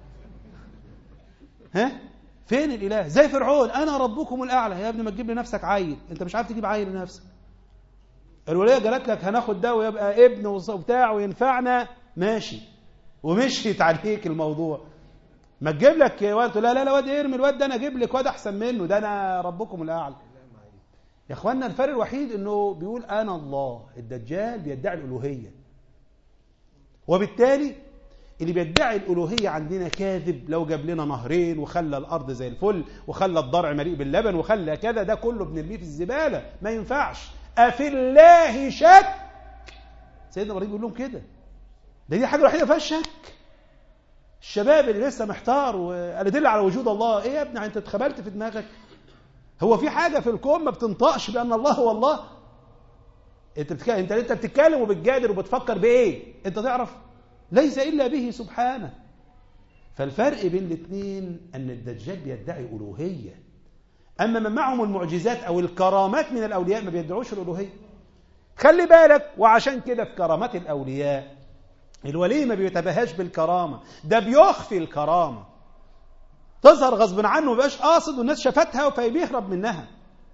فين الاله؟ زي فرعون انا ربكم الاعلى. يا ابني ما تجيب لنفسك عيل، انت مش عارف تجيب عيل لنفسك. الوليه قالت لك هناخد ده ويبقى ابن وبتاع وينفعنا، ماشي، ومشيت عليك الموضوع. ما تجيب لك واد، لا واد ارمي الواد ده، انا اجيب لك واد احسن منه، ده انا ربكم الاعلى. يا اخوانا الفرق الوحيد انه بيقول انا الله. الدجال بيدعي الالوهيه، وبالتالي اللي بيدعي الالوهيه عندنا كاذب. لو جاب لنا نهرين وخلى الارض زي الفل وخلى الضرع مليء باللبن وخلى كذا، ده كله بنرميه في الزباله، ما ينفعش. افي الله شك. سيدنا ابراهيم بيقول لهم كده. دي حاجه الوحيده فيها شك. الشباب اللي لسه محتار وأدل على وجود الله، ايه يا ابني انت اتخبلت في دماغك؟ هو في حاجه في الكون ما بتنطقش بان الله هو الله؟ انت بتتكلم وبتجادل وبتفكر بايه؟ انت تعرف ليس الا به سبحانه. فالفرق بين الاثنين ان الدجال بيدعي الوهيه، اما من معهم المعجزات او الكرامات من الاولياء ما بيدعوش الالوهيه. خلي بالك. وعشان كده في كرامات الاولياء الولي ما بيتباهاش بالكرامة، ده بيخفي الكرامة، تظهر غصب عنه ما بقاش قاصد والناس شافتها فبيهرب منها.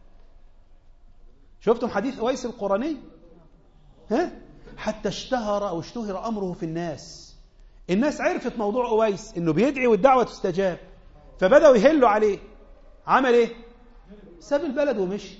شفتم حديث أويس القرني؟ حتى اشتهر أمره في الناس عرفت موضوع أويس إنه بيدعي والدعوة تستجاب، فبدأوا يهلوا عليه. عمل إيه؟ ساب البلد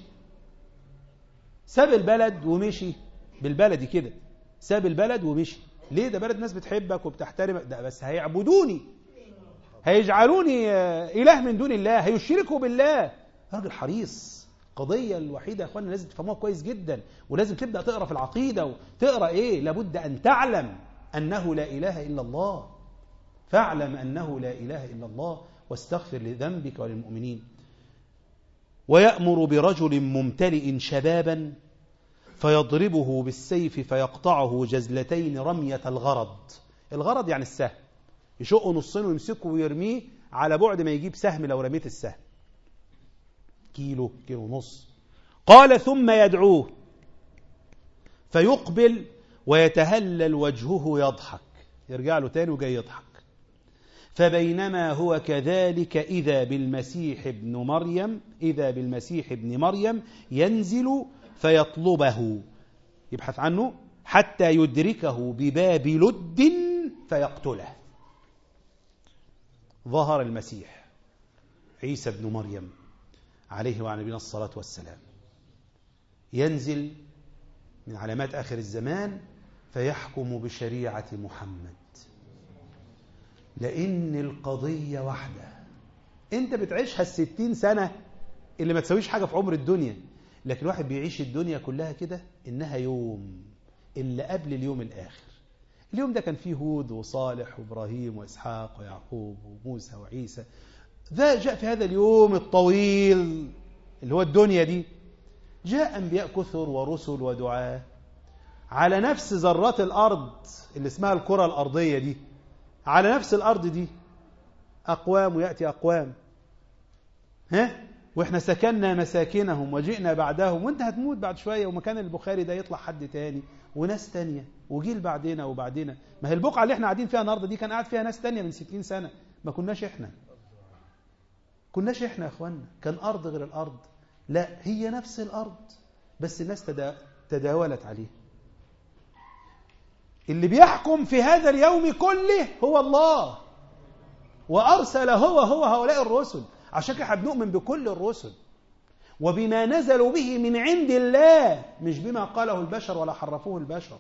ومشي. بالبلدي كده ساب البلد ومشي. ليه؟ ده بلد ناس بتحبك وبتحترمك، ده بس هيعبدوني، هيجعلوني إله من دون الله، هيشركوا بالله. راجل حريص. القضية الوحيدة يا أخوانا لازم تفهموها كويس جدا، ولازم تبدأ تقرأ في العقيدة وتقرأ إيه؟ لابد أن تعلم أنه لا إله إلا الله. فاعلم أنه لا إله إلا الله واستغفر لذنبك وللمؤمنين. ويأمر برجل ممتلئ شبابا فيضربه بالسيف فيقطعه جزلتين رمية الغرض يعني السهم، يشقه نصين ويمسكه ويرميه على بعد ما يجيب سهم. لو رميت السهم كيلو ونص. قال ثم يدعوه فيقبل ويتهلل وجهه يضحك. يرجع له تاني وجاي يضحك. فبينما هو كذلك إذا بالمسيح ابن مريم ينزل فيطلبه، يبحث عنه حتى يدركه بباب لد فيقتله. ظهر المسيح عيسى ابن مريم عليه وعلى نبينا الصلاة والسلام، ينزل من علامات آخر الزمان فيحكم بشريعة محمد، لأن القضية واحدة. أنت بتعيشها 60 سنة اللي ما تسويش حاجة في عمر الدنيا، لكن الواحد بيعيش الدنيا كلها كده إنها يوم اللي قبل اليوم الآخر. اليوم ده كان فيه هود وصالح وإبراهيم وإسحاق ويعقوب وموسى وعيسى. ذا جاء في هذا اليوم الطويل اللي هو الدنيا دي، جاء أنبياء كثر ورسل ودعاة على نفس ذرات الأرض اللي اسمها الكرة الأرضية دي، على نفس الأرض دي أقوام ويأتي أقوام، وإحنا سكننا مساكنهم وجئنا بعدهم، وإنت هتموت بعد شوية، ومكان البخاري ده يطلع حد تاني وناس تانية وجيل بعدنا وبعدنا. ما هي البقعة اللي احنا قاعدين فيها النهاردة دي كان قاعد فيها ناس تانية من 60 سنة، ما كناش احنا يا اخوانا، كان أرض غير الأرض. لا، هي نفس الأرض بس الناس تداولت عليه. اللي بيحكم في هذا اليوم كله هو الله، وأرسل هو هؤلاء الرسل. عشان كده بنؤمن بكل الرسل وبما نزلوا به من عند الله، مش بما قاله البشر ولا حرفوه البشر.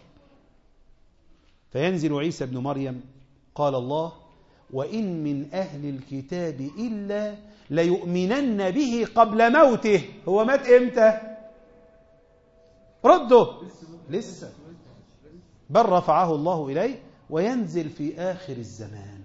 فينزل عيسى ابن مريم، قال الله: وإن من أهل الكتاب إلا ليؤمنن به قبل موته. هو مات إمتى؟ رده لسه، بل رفعه الله إليه، وينزل في آخر الزمان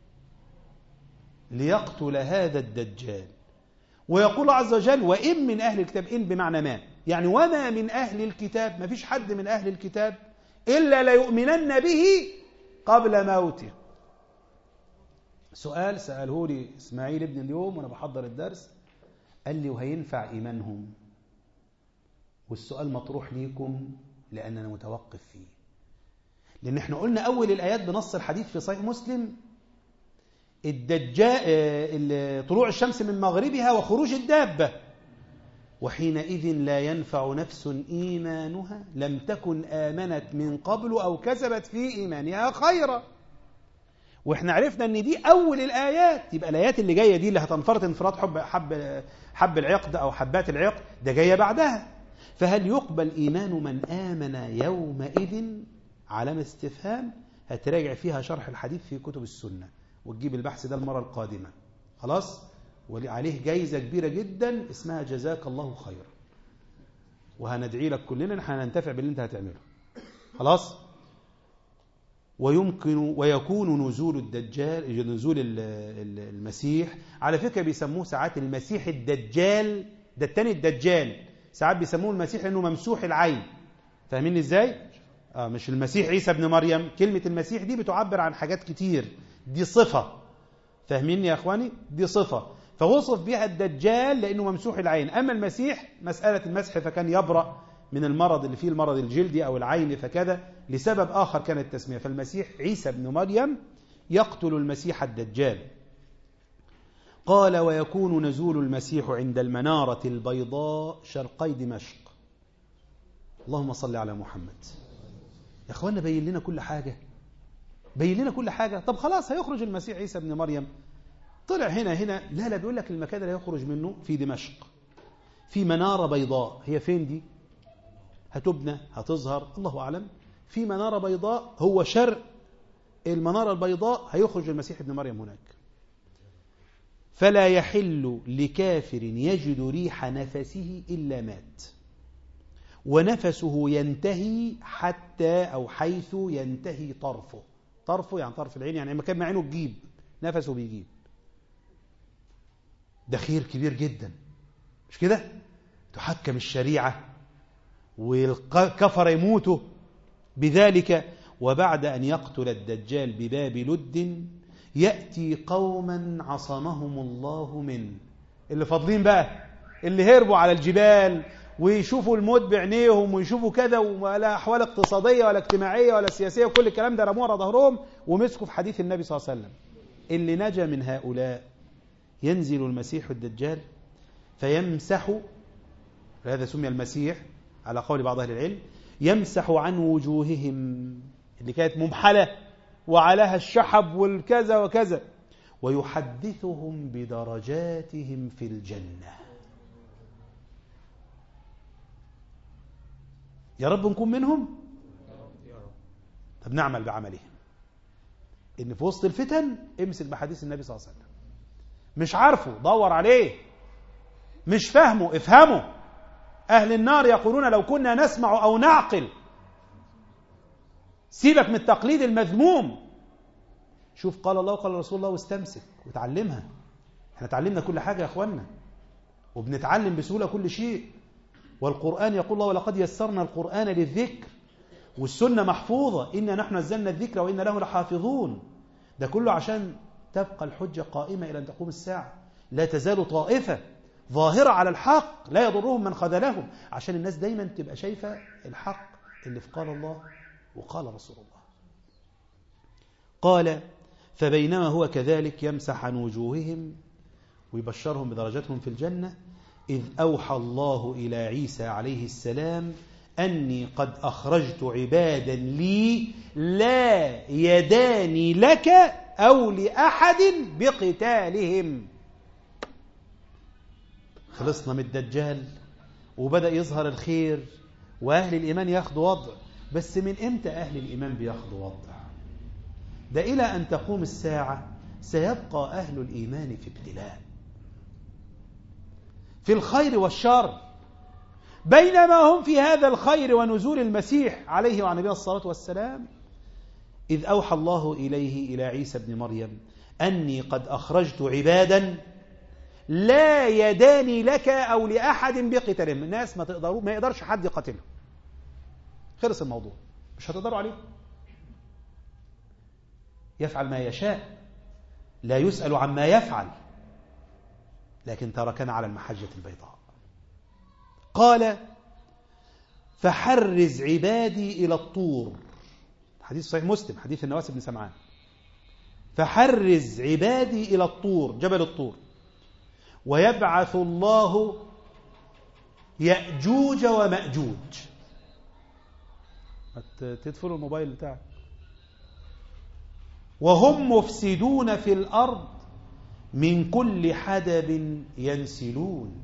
ليقتل هذا الدجال. ويقول عز وجل: وإن من أهل الكتاب، إن بمعنى ما، يعني وما من أهل الكتاب، ما فيش حد من أهل الكتاب إلا ليؤمنن به قبل موته. سؤال سأله لي إسماعيل ابن اليوم وأنا بحضر الدرس، قال لي: وهينفع إيمانهم؟ والسؤال مطروح ليكم لأننا متوقف فيه، لأن احنا قلنا أول الآيات بنص الحديث في صحيح مسلم: الدجال طلوع الشمس من مغربها وخروج الدابة، وحينئذ لا ينفع نفس إيمانها لم تكن آمنت من قبل أو كسبت في إيمانها خيرا. واحنا عرفنا ان دي أول الآيات، يبقى الآيات اللي جاية دي اللي هتنفرط انفراط حب العقد أو حبات العقد ده جاية بعدها. فهل يقبل إيمان من آمن يومئذ؟ علامة استفهام. هتراجع فيها شرح الحديث في كتب السنة، وتجيب البحث ده المرة القادمة. خلاص؟ وعليه جايزة كبيرة جدا اسمها جزاك الله خيرا، وهندعي لك كلنا نحن ننتفع باللي انت هتعمله. خلاص؟ ويكون نزول الدجال، نزول المسيح، على فكرة بيسموه ساعات المسيح الدجال، ده التاني الدجال، ساعات بيسموه المسيح لأنه ممسوح العين. فاهمين ازاي؟ مش المسيح عيسى ابن مريم، كلمة المسيح دي بتعبر عن حاجات كتير، دي صفة. فاهمين يا اخواني؟ دي صفة، فوصف بها الدجال لأنه ممسوح العين. أما المسيح مسألة المسح فكان يبرأ من المرض اللي فيه المرض الجلدي أو العين، فكذا لسبب آخر كانت التسمية. فالمسيح عيسى ابن مريم يقتل المسيح الدجال. قال: ويكون نزول المسيح عند المنارة البيضاء شرقي دمشق. اللهم صل على محمد. يا أخوانا بين لنا كل حاجة، بين لنا كل حاجة. طب خلاص هيخرج المسيح عيسى ابن مريم، طلع هنا لا بيقول لك المكان اللي هيخرج منه في دمشق، في منارة بيضاء. هي فين دي؟ هتبنى، هتظهر، الله أعلم. في منارة بيضاء، هو شرق المنارة البيضاء هيخرج المسيح ابن مريم هناك. فلا يحل لكافر يجد ريح نفسه إلا مات، ونفسه ينتهي حتى أو حيث ينتهي طرفه. طرفه يعني طرف العين، يعني مكان ما عينه تجيب نفسه بيجيب. ده خير كبير جدا، مش كده؟ تحكم الشريعة والكفر يموتوا بذلك. وبعد أن يقتل الدجال بباب لد يأتي قوما عصمهم الله منه، اللي فاضلين بقى، اللي هربوا على الجبال ويشوفوا الموت بعينيهم ويشوفوا كذا، ولا أحوال اقتصادية ولا اجتماعية ولا سياسية وكل الكلام ده رموه على ظهرهم ومسكوا في حديث النبي صلى الله عليه وسلم. اللي نجا من هؤلاء ينزل المسيح الدجال فيمسح، هذا سمي المسيح على قول بعض أهل العلم، يمسح عن وجوههم اللي كانت ممحلة وعليها الشحب والكذا وكذا، ويحدثهم بدرجاتهم في الجنة. يا رب نكون منهم. طب نعمل بعملهم. إن في وسط الفتن امسك بحديث النبي صلى الله عليه وسلم. مش عارفه دور عليه، مش فاهمه افهمه. أهل النار يقولون لو كنا نسمع أو نعقل. سيبك من التقليد المذموم، شوف قال الله وقال رسول الله واستمسك وتعلمها. احنا تعلمنا كل حاجة يا أخوانا، وبنتعلم بسهولة كل شيء. والقرآن يقول الله ولقد يسرنا القرآن للذكر، والسنة محفوظة، إنا نحن نزلنا الذكر وإنا له لحافظون. ده كله عشان تبقى الحجة قائمة إلى أن تقوم الساعة. لا تزال طائفة ظاهرة على الحق لا يضرهم من خذلهم، عشان الناس دايما تبقى شايفة الحق اللي في قال الله وقال رسول الله. قال فبينما هو كذلك يمسح عن وجوههم ويبشرهم بدرجاتهم في الجنة، إذ أوحى الله إلى عيسى عليه السلام أني قد أخرجت عبادا لي لا يداني لك أو لأحد بقتالهم. خلصنا من الدجال وبدأ يظهر الخير وأهل الإيمان ياخدوا وضع. بس من إمتى أهل الإيمان بياخدوا وضع؟ ده إلى أن تقوم الساعة سيبقى أهل الإيمان في ابتلاء، في الخير والشر. بينما هم في هذا الخير ونزول المسيح عليه وعلى نبينا الصلاة والسلام، إذ أوحى الله إليه إلى عيسى بن مريم أني قد أخرجت عبادا لا يداني لك أو لأحد بقتالهم. الناس ما يقدرش حد يقتله. خلص الموضوع، مش هتقدروا عليه. يفعل ما يشاء، لا يسأل عما يفعل، لكن تركنا على المحجة البيضاء. قال فحرز عبادي إلى الطور، حديث صحيح مسلم، حديث النواس بن سمعان. فحرز عبادي إلى الطور، جبل الطور، ويبعث الله يأجوج ومأجوج. تدفلوا الموبايل بتاعك. وهم مفسدون في الأرض من كل حدب ينسلون.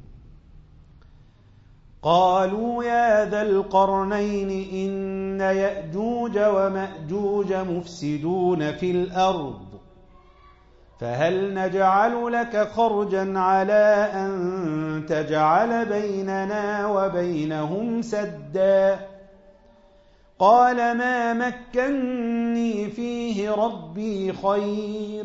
قالوا يا ذا القرنين إن يأجوج ومأجوج مفسدون في الأرض فهل نجعل لك خرجا على أن تجعل بيننا وبينهم سدا؟ قال ما مكني فيه ربي خير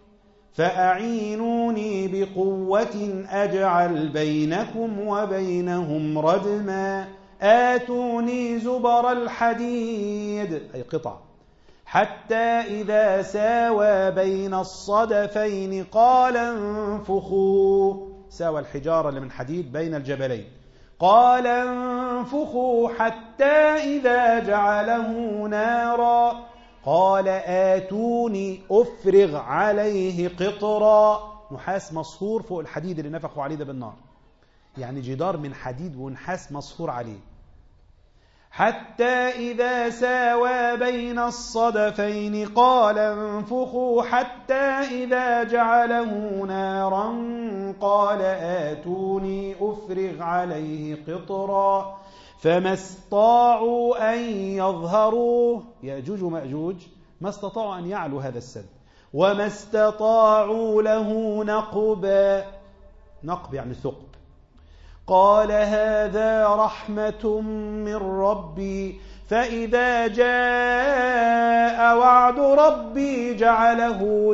فأعينوني بقوة أجعل بينكم وبينهم ردما آتوني زبر الحديد، أي قطع، حتى إذا ساوى بين الصدفين قال انفخوا، ساوى الحجارة اللي من حديد بين الجبلين، قال انفخوا حتى إذا جعله نارا قال آتوني أفرغ عليه قطرا، نحاس مصهور فوق الحديد اللي نفخوا عليه ده بالنار، يعني جدار من حديد ونحاس مصهور عليه. حتى إذا ساوى بين الصدفين قال انفخوا حتى إذا جعله نارا قال آتوني أفرغ عليه قطرا فما استطاعوا أن يظهروه، يأجوج ومأجوج ما استطاعوا أن يعلوا هذا السد، وما استطاعوا له نقبا، نقب يعني ثقب. قال هذا رحمة من ربي فإذا جاء وعد ربي جعله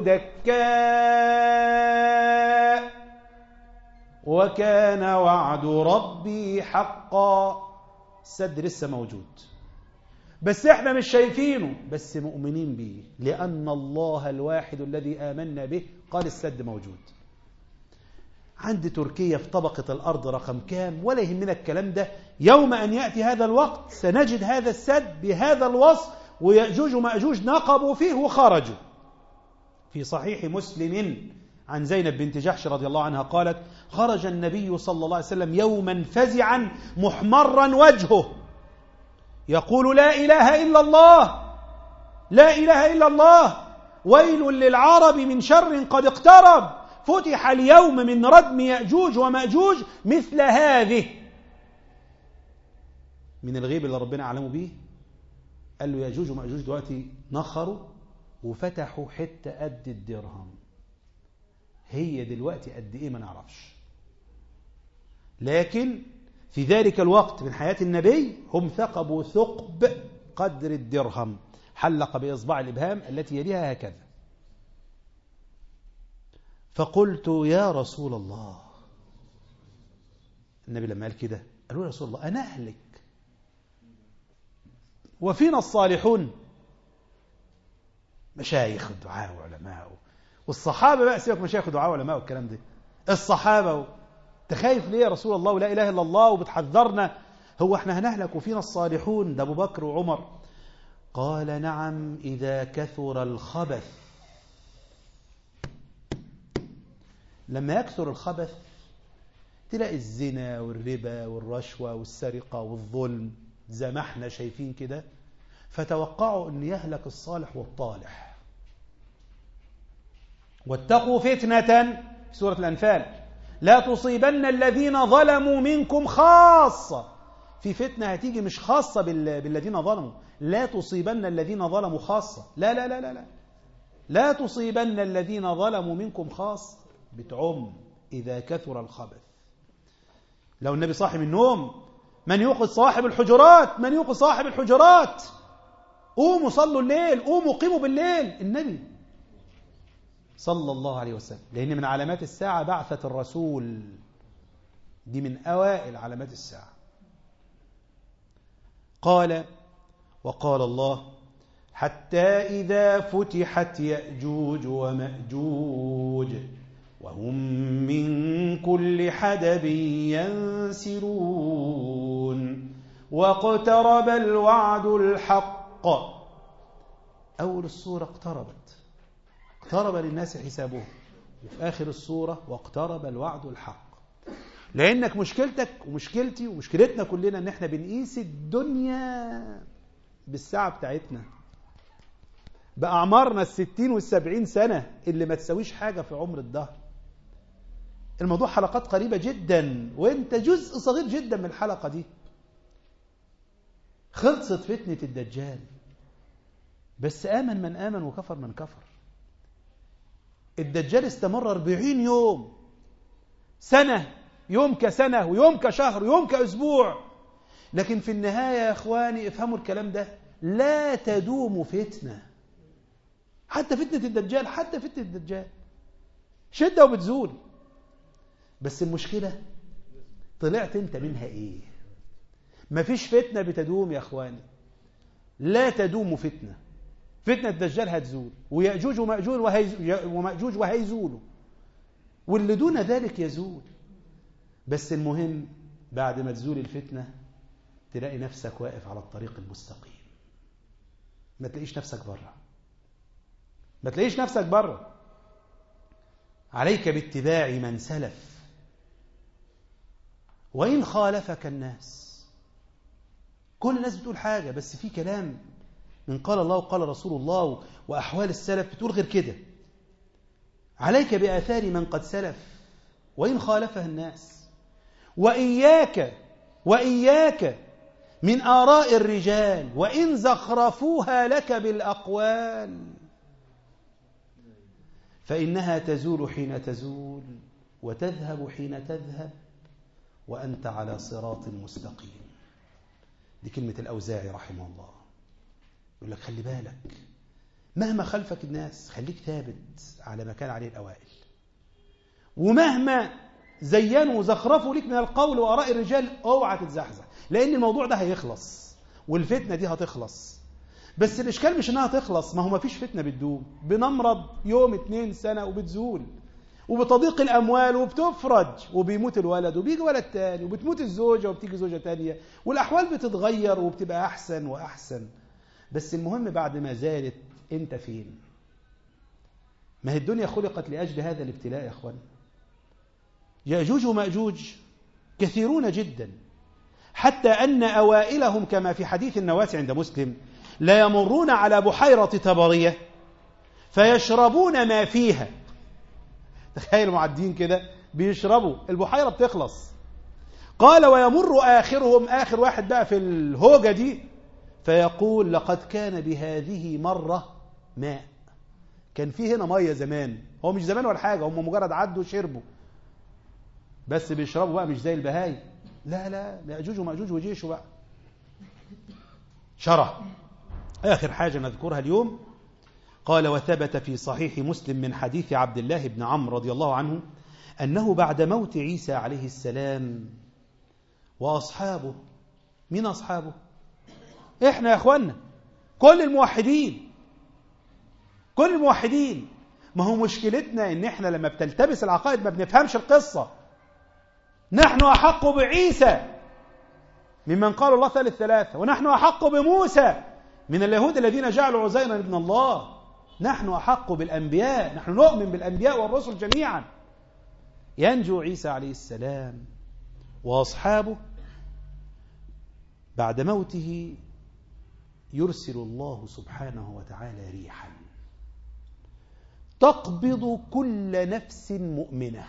دكا وكان وعد ربي حقا. السد لسه موجود بس احنا مش شايفينه، بس مؤمنين به لأن الله الواحد الذي آمنا به قال السد موجود. عند تركيا في طبقة الأرض رقم كام ولا يهمنا الكلام ده، يوم أن يأتي هذا الوقت سنجد هذا السد بهذا الوصف، ويأجوج ومأجوج نقبوا فيه وخرجوا. في صحيح مسلم عن زينب بنت جحش رضي الله عنها قالت: خرج النبي صلى الله عليه وسلم يوما فزعا محمرا وجهه يقول: لا إله إلا الله، لا إله إلا الله، ويل للعرب من شر قد اقترب، فتح اليوم من ردم يأجوج ومأجوج مثل هذه. من الغيب اللي ربنا أعلمه به قال له: يأجوج ومأجوج دلوقتي نخروا وفتحوا حتة قد الدرهم. هي دلوقتي قد إيه ما نعرفش، لكن في ذلك الوقت من حياة النبي هم ثقبوا ثقب قدر الدرهم، حلق بإصبع الإبهام التي يليها هكذا. فقلت: يا رسول الله. النبي لما قال كده قالوا: يا رسول الله أنا أهلك وفينا الصالحون، مشايخ الدعاء وعلماء والصحابة بقى، سيبك مشايخ الدعاء وعلماء والكلام ده، الصحابة. تخايف ليه يا رسول الله ولا إله إلا الله وبتحذرنا؟ هو احنا هنهلك وفينا الصالحون؟ ده أبو بكر وعمر. قال: نعم إذا كثر الخبث. لما يكثر الخبث تلاقي الزنا والربا والرشوة والسرقة والظلم زي ما احنا شايفين كده، فتوقعوا أن يهلك الصالح والطالح. واتقوا فتنة في سورة الأنفال لا تصيبن الذين ظلموا منكم خاصة. في فتنة هتيجي مش خاصة بالذين ظلموا، لا تصيبن الذين ظلموا خاصة، لا لا لا لا لا, لا تصيبن الذين ظلموا منكم خاصة، بتعم إذا كثر الخبث. لو النبي صاحي من النوم: من يوقظ صاحب الحجرات، من يوقظ صاحب الحجرات، قوموا صلوا الليل، قوموا قيموا بالليل. النبي صلى الله عليه وسلم، لأن من علامات الساعة بعثة الرسول، دي من أوائل علامات الساعة. قال: وقال الله: حتى إذا فتحت يأجوج ومأجوج وهم من كل حدب ينسلون واقترب الوعد الحق. أول السورة اقترب للناس حسابهم، وفي آخر السورة واقترب الوعد الحق. لأنك مشكلتك ومشكلتي ومشكلتنا كلنا ان احنا بنقيس الدنيا بالساعة بتاعتنا، بأعمارنا 60 وال70 سنة اللي ما تسويش حاجة في عمر الدهر. الموضوع حلقات قريبة جدا، وانت جزء صغير جدا من الحلقة دي. خلصت فتنة الدجال، بس آمن من آمن وكفر من كفر. الدجال استمر 40 يوم، سنة، يوم كسنة ويوم كشهر ويوم كأسبوع. لكن في النهاية يا إخواني افهموا الكلام ده، لا تدوم فتنة. حتى فتنة الدجال، حتى فتنة الدجال شدة وبتزول، بس المشكلة طلعت انت منها ايه؟ مفيش فتنة بتدوم يا إخواني، لا تدوم فتنة. فتنة الدجال هتزول، ويأجوج ومأجوج وهيزولوا، واللي دون ذلك يزول. بس المهم بعد ما تزول الفتنة تلاقي نفسك واقف على الطريق المستقيم، ما تلاقيش نفسك بره، ما تلاقيش نفسك بره. عليك باتباع من سلف وإن خالفك الناس. كل الناس بتقول حاجة، بس في كلام من قال الله وقال رسول الله وأحوال السلف بتقول غير كده. عليك بآثار من قد سلف وإن خالفها الناس، وإياك من آراء الرجال وإن زخرفوها لك بالأقوال، فإنها تزول حين تزول وتذهب حين تذهب وأنت على صراط مستقيم. دي كلمة الأوزاعي رحمه الله، يقول لك خلي بالك، مهما خلفك الناس خليك ثابت على ما كان عليه الأوائل، ومهما زينوا وزخرفوا لك من القول وآراء الرجال اوعى تتزحزح، لأن الموضوع ده هيخلص والفتنة دي هتخلص. بس الإشكال مش إنها تخلص، ما هو ما فيش فتنة بتدوم. بنمرض يوم 2 سنة وبتزول، وبتضيق الأموال وبتفرج، وبيموت الولد وبيجي ولد تاني، وبتموت الزوجة وبتيجي زوجة تانية، والأحوال بتتغير وبتبقى أحسن وأحسن. بس المهم بعد ما زالت أنت فين؟ ما هي الدنيا خلقت لأجل هذا الابتلاء يا أخوان. يأجوج ومأجوج كثيرون جدا، حتى أن أوائلهم كما في حديث النواس عند مسلم لا يمرون على بحيرة طبرية فيشربون ما فيها. تخيل معدين كده بيشربوا، البحيرة بتخلص. قال ويمر آخرهم، آخر واحد بقى في الهوجة دي، فيقول لقد كان بهذه مرة ماء، كان فيه هنا مية زمان. هو مش زمان ولا حاجة، هم مجرد عدوا وشربوا بس بيشربوا بقى، مش زي البهايم. لا يأجوج ومأجوج وجيشوا بقى. شرح آخر حاجة نذكرها اليوم. قال وثبت في صحيح مسلم من حديث عبد الله بن عمرو رضي الله عنه أنه بعد موت عيسى عليه السلام وأصحابه، مين أصحابه؟ إحنا يا أخوانا، كل الموحدين. ما هو مشكلتنا إن إحنا لما بتلتبس العقائد ما بنفهمش القصة. نحن أحق بعيسى ممن قال الله ثالث ثلاثة، ونحن أحق بموسى من اليهود الذين جعلوا عزيرا ابن الله. نحن أحق بالأنبياء، نحن نؤمن بالأنبياء والرسل جميعا. ينجو عيسى عليه السلام وأصحابه، بعد موته يرسل الله سبحانه وتعالى ريحا تقبض كل نفس مؤمنة.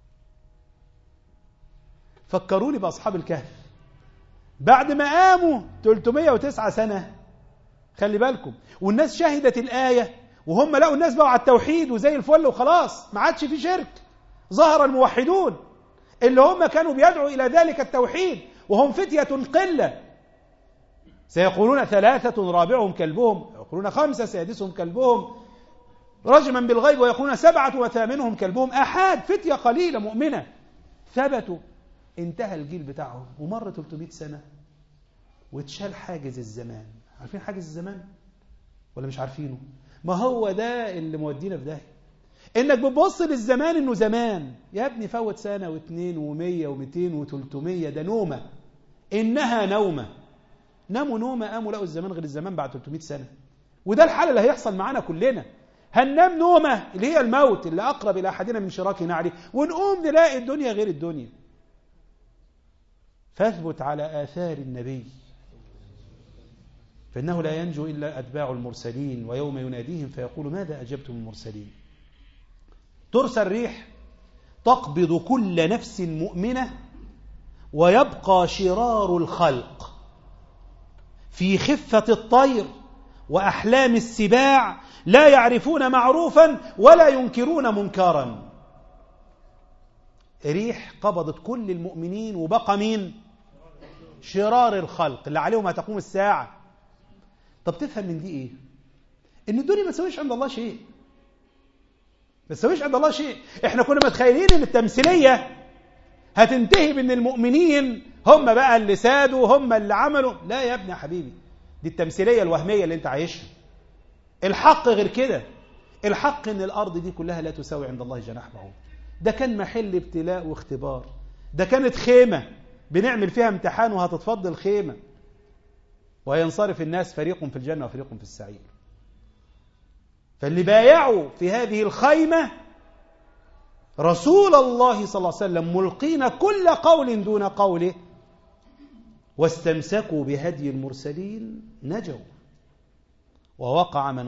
فكروني بأصحاب الكهف بعد ما قاموا 309 سنة، خلي بالكم، والناس شهدت الآية وهم لقوا الناس بقوا على التوحيد وزي الفل وخلاص، ما عادش في شرك. ظهر الموحدون اللي هم كانوا بيدعوا إلى ذلك التوحيد وهم فتية قلة. سيقولون 3 رابعهم كلبهم، يقولون 5 سادسهم كلبهم، رجما بالغيب، ويقولون 7 وثامنهم كلبهم. أحد فتية قليلة مؤمنة ثبتوا. انتهى الجيل بتاعهم ومر 300 سنة واتشال حاجز الزمان. عارفين حاجز الزمان ولا مش عارفينه؟ ما هو ده اللي مودينا في ده، انك بتبص للزمان انه زمان. يا ابني فوت سنة واثنين و100 و200 و300، ده نومة، انها نومة. ناموا نومة قاموا لقوا الزمان غير الزمان بعد 300 سنة. وده الحال اللي هيحصل معانا كلنا. هننام نومة اللي هي الموت اللي أقرب إلى أحدنا من شراك نعله، ونقوم نلاقي الدنيا غير الدنيا. فاثبت على آثار النبي، فإنه لا ينجو إلا أتباع المرسلين، ويوم يناديهم فيقول ماذا أجبتم المرسلين. ترسل ريح تقبض كل نفس مؤمنة، ويبقى شرار الخلق في خفة الطير وأحلام السباع، لا يعرفون معروفا ولا ينكرون منكرا. ريح قبضت كل المؤمنين وبقى مين؟ شرار الخلق اللي عليهم هتقوم الساعة. طب تفهم من دي ايه؟ ان الدنيا ما تسويش عند الله شيء، ما تسويش عند الله شيء. احنا كنا متخيلين ان التمثيلية هتنتهي بان المؤمنين هم بقى اللي سادوا، هم اللي عملوا. لا يا ابني يا حبيبي، دي التمثيلية الوهمية اللي انت عايشها. الحق غير كده. الحق ان الارض دي كلها لا تساوي عند الله جناح بعوض. ده كان محل ابتلاء واختبار، ده كانت خيمة بنعمل فيها امتحان وهتتفضل الخيمة، وينصرف الناس فريق في الجنة وفريق في السعير. فاللي بايعوا في هذه الخيمة رسول الله صلى الله عليه وسلم ملقين كل قول دون قوله، واستمسكوا بهدي المرسلين نجوا. ووقع من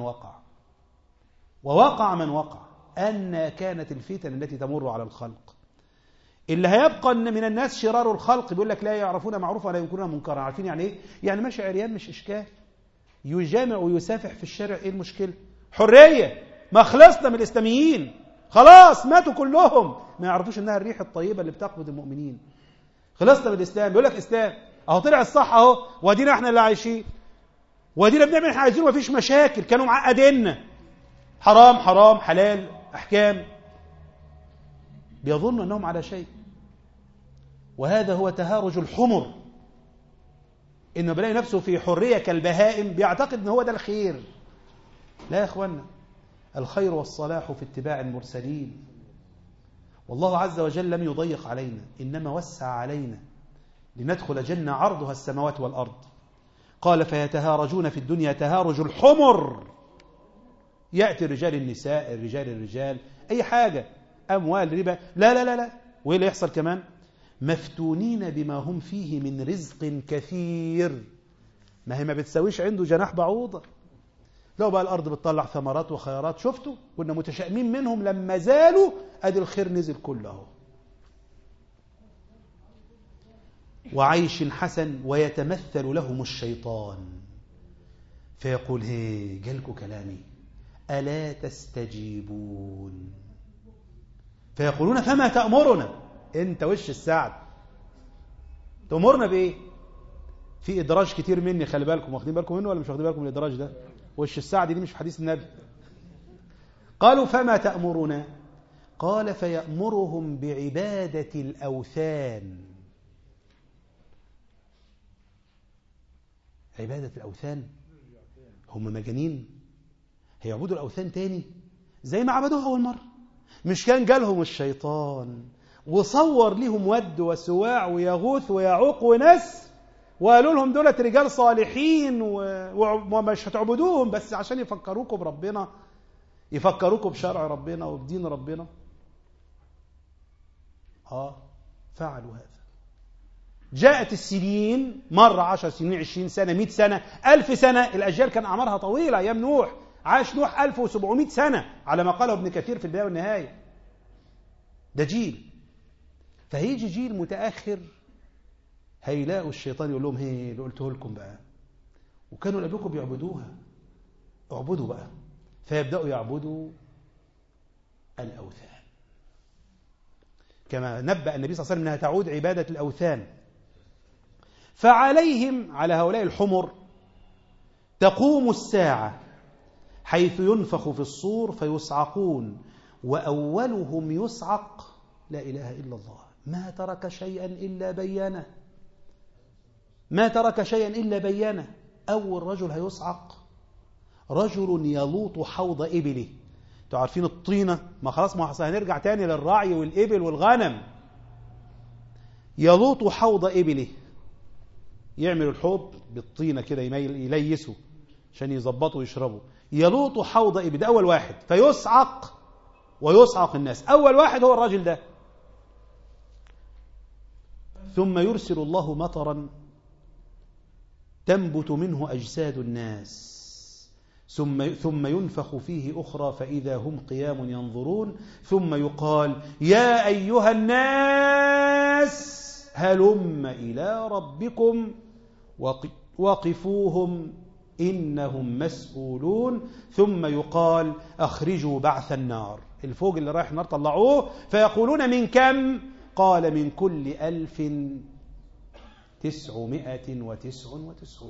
وقع أن كانت الفتن التي تمر على الخلق. اللي هيبقى أن من الناس شرار الخلق، بيقول لك لا يعرفون معروفا ولا ينكرون منكرا. عارفين يعني ايه؟ يعني ماشي عريان مش إشكال، يجامع ويسافح في الشارع، ايه المشكلة؟ حرية. ما خلصنا من الإسلاميين، خلاص ماتوا كلهم، ما يعرفوش انها الريح الطيبة اللي بتقبض المؤمنين. خلصنا من الإسلام. بيقول لك إسلام اهو طلع الصح اهو، وادينا احنا اللي عايشين، وادينا بنعمل احنا عايزين ومفيش مشاكل. كانوا معقديننا حرام حلال أحكام، بيظنوا أنهم على شيء. وهذا هو تهارج الحمر، إنه بلاقي نفسه في حرية كالبهائم بيعتقد أنه هو ده الخير. لا يا أخوانا، الخير والصلاح في اتباع المرسلين. والله عز وجل لم يضيق علينا، إنما وسع علينا لندخل جنة عرضها السماوات والأرض. قال فيتهارجون في الدنيا تهارج الحمر يأتي الرجال النساء، الرجال الرجال، أي حاجة، أموال، ربا، لا لا لا لا. وإيه اللي يحصل كمان؟ مفتونين بما هم فيه من رزق كثير. ما هي ما بتساويش عنده جناح بعوضة. لو بقى الأرض بتطلع ثمرات وخيارات، شفتوا كنا متشائمين منهم، لما زالوا أدي الخير نزل كله. وعيش حسن، ويتمثل لهم الشيطان فيقول: هي جالكوا كلامي ألا تستجيبون؟ فيقولون: فما تأمرنا؟ انت وش السعد تأمرنا بإيه؟ في إدراج كتير مني، خلي بالكم، واخدين بالكم منه ولا مش واخدين بالكم من الإدراج ده؟ وش السعد دي مش في حديث النبي. قالوا: فما تأمرنا؟ قال: فيأمرهم بعبادة الأوثان. عبادة الأوثان؟ هم مجانين؟ هيعبدوا الأوثان تاني زي ما عبدوها أول مرة؟ مش كان جالهم الشيطان وصور لهم ود وسواع ويغوث ويعوق وناس، وقالوا لهم دولة رجال صالحين ومش هتعبدوهم بس عشان يفكروكم بربنا، يفكروكم بشرع ربنا وبدين ربنا؟ فعلوا هذا. جاءت السنين، مر 10 سنين، 20 سنة، 100 سنة، 1000 سنة. الأجيال كان أعمارها طويلة. أيام نوح عاش نوح 1700 سنة على ما قاله ابن كثير في البداية والنهاية. ده جيل. فهيجي جيل متأخر هيلاقوا الشيطان يقول لهم: هي اللي قلته لكم بقى، وكانوا قبلكم بيعبدوها، اعبدوا بقى. فيبدأوا يعبدوا الأوثان، كما نبأ النبي صلى الله عليه وسلم أنها تعود عبادة الأوثان. فعليهم، على هؤلاء الحمر، تقوم الساعة حيث ينفخ في الصور فيصعقون، وأولهم يصعق لا إله إلا الله. ما ترك شيئا إلا بيانه، ما ترك شيئا إلا بيانه. أول رجل هيصعق رجل يلوط حوض إبله. تعرفين الطينة؟ ما خلاص، ما هنرجع تاني للرعي والإبل والغنم. يلوط حوض إبله، يعمل الحوض بالطينة كده، يليسه عشان يظبطوا ويشربوا. يلوط حوض إبل، ده أول واحد. فيصعق ويصعق الناس. أول واحد هو الرجل ده. ثم يرسل الله مطرا تنبت منه أجساد الناس، ثم ينفخ فيه أخرى فإذا هم قيام ينظرون، ثم يقال: يا أيها الناس هلم إلى ربكم وقفوهم إنهم مسؤولون. ثم يقال: أخرجوا بعث النار، الفوق اللي رايح النار طلعوه. فيقولون: من كم؟ قال: من كل 1999.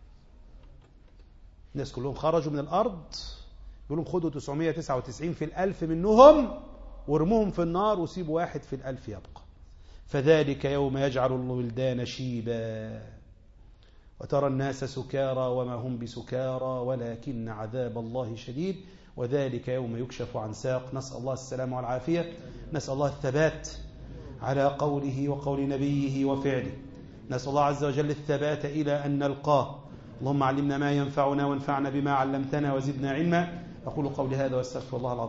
الناس كلهم خرجوا من الأرض، يقولون: خدوا 999 في 1000 منهم وارموهم في النار وسيبوا واحد في 1000 يبقى. فذلك يوم يجعل الولدان شيبا وترى الناس سكارى وما هم بسكارى ولكن عذاب الله شديد. وذلك يوم يكشف عن ساق. نسأل الله السلامة والعافية، نسأل الله الثبات على قوله وقول نبيه وفعله، نسأل الله عز وجل الثبات إلى أن نلقاه. اللهم علمنا ما ينفعنا وانفعنا بما علمتنا وزدنا علما. أقول قولي هذا واستغفر الله العظيم.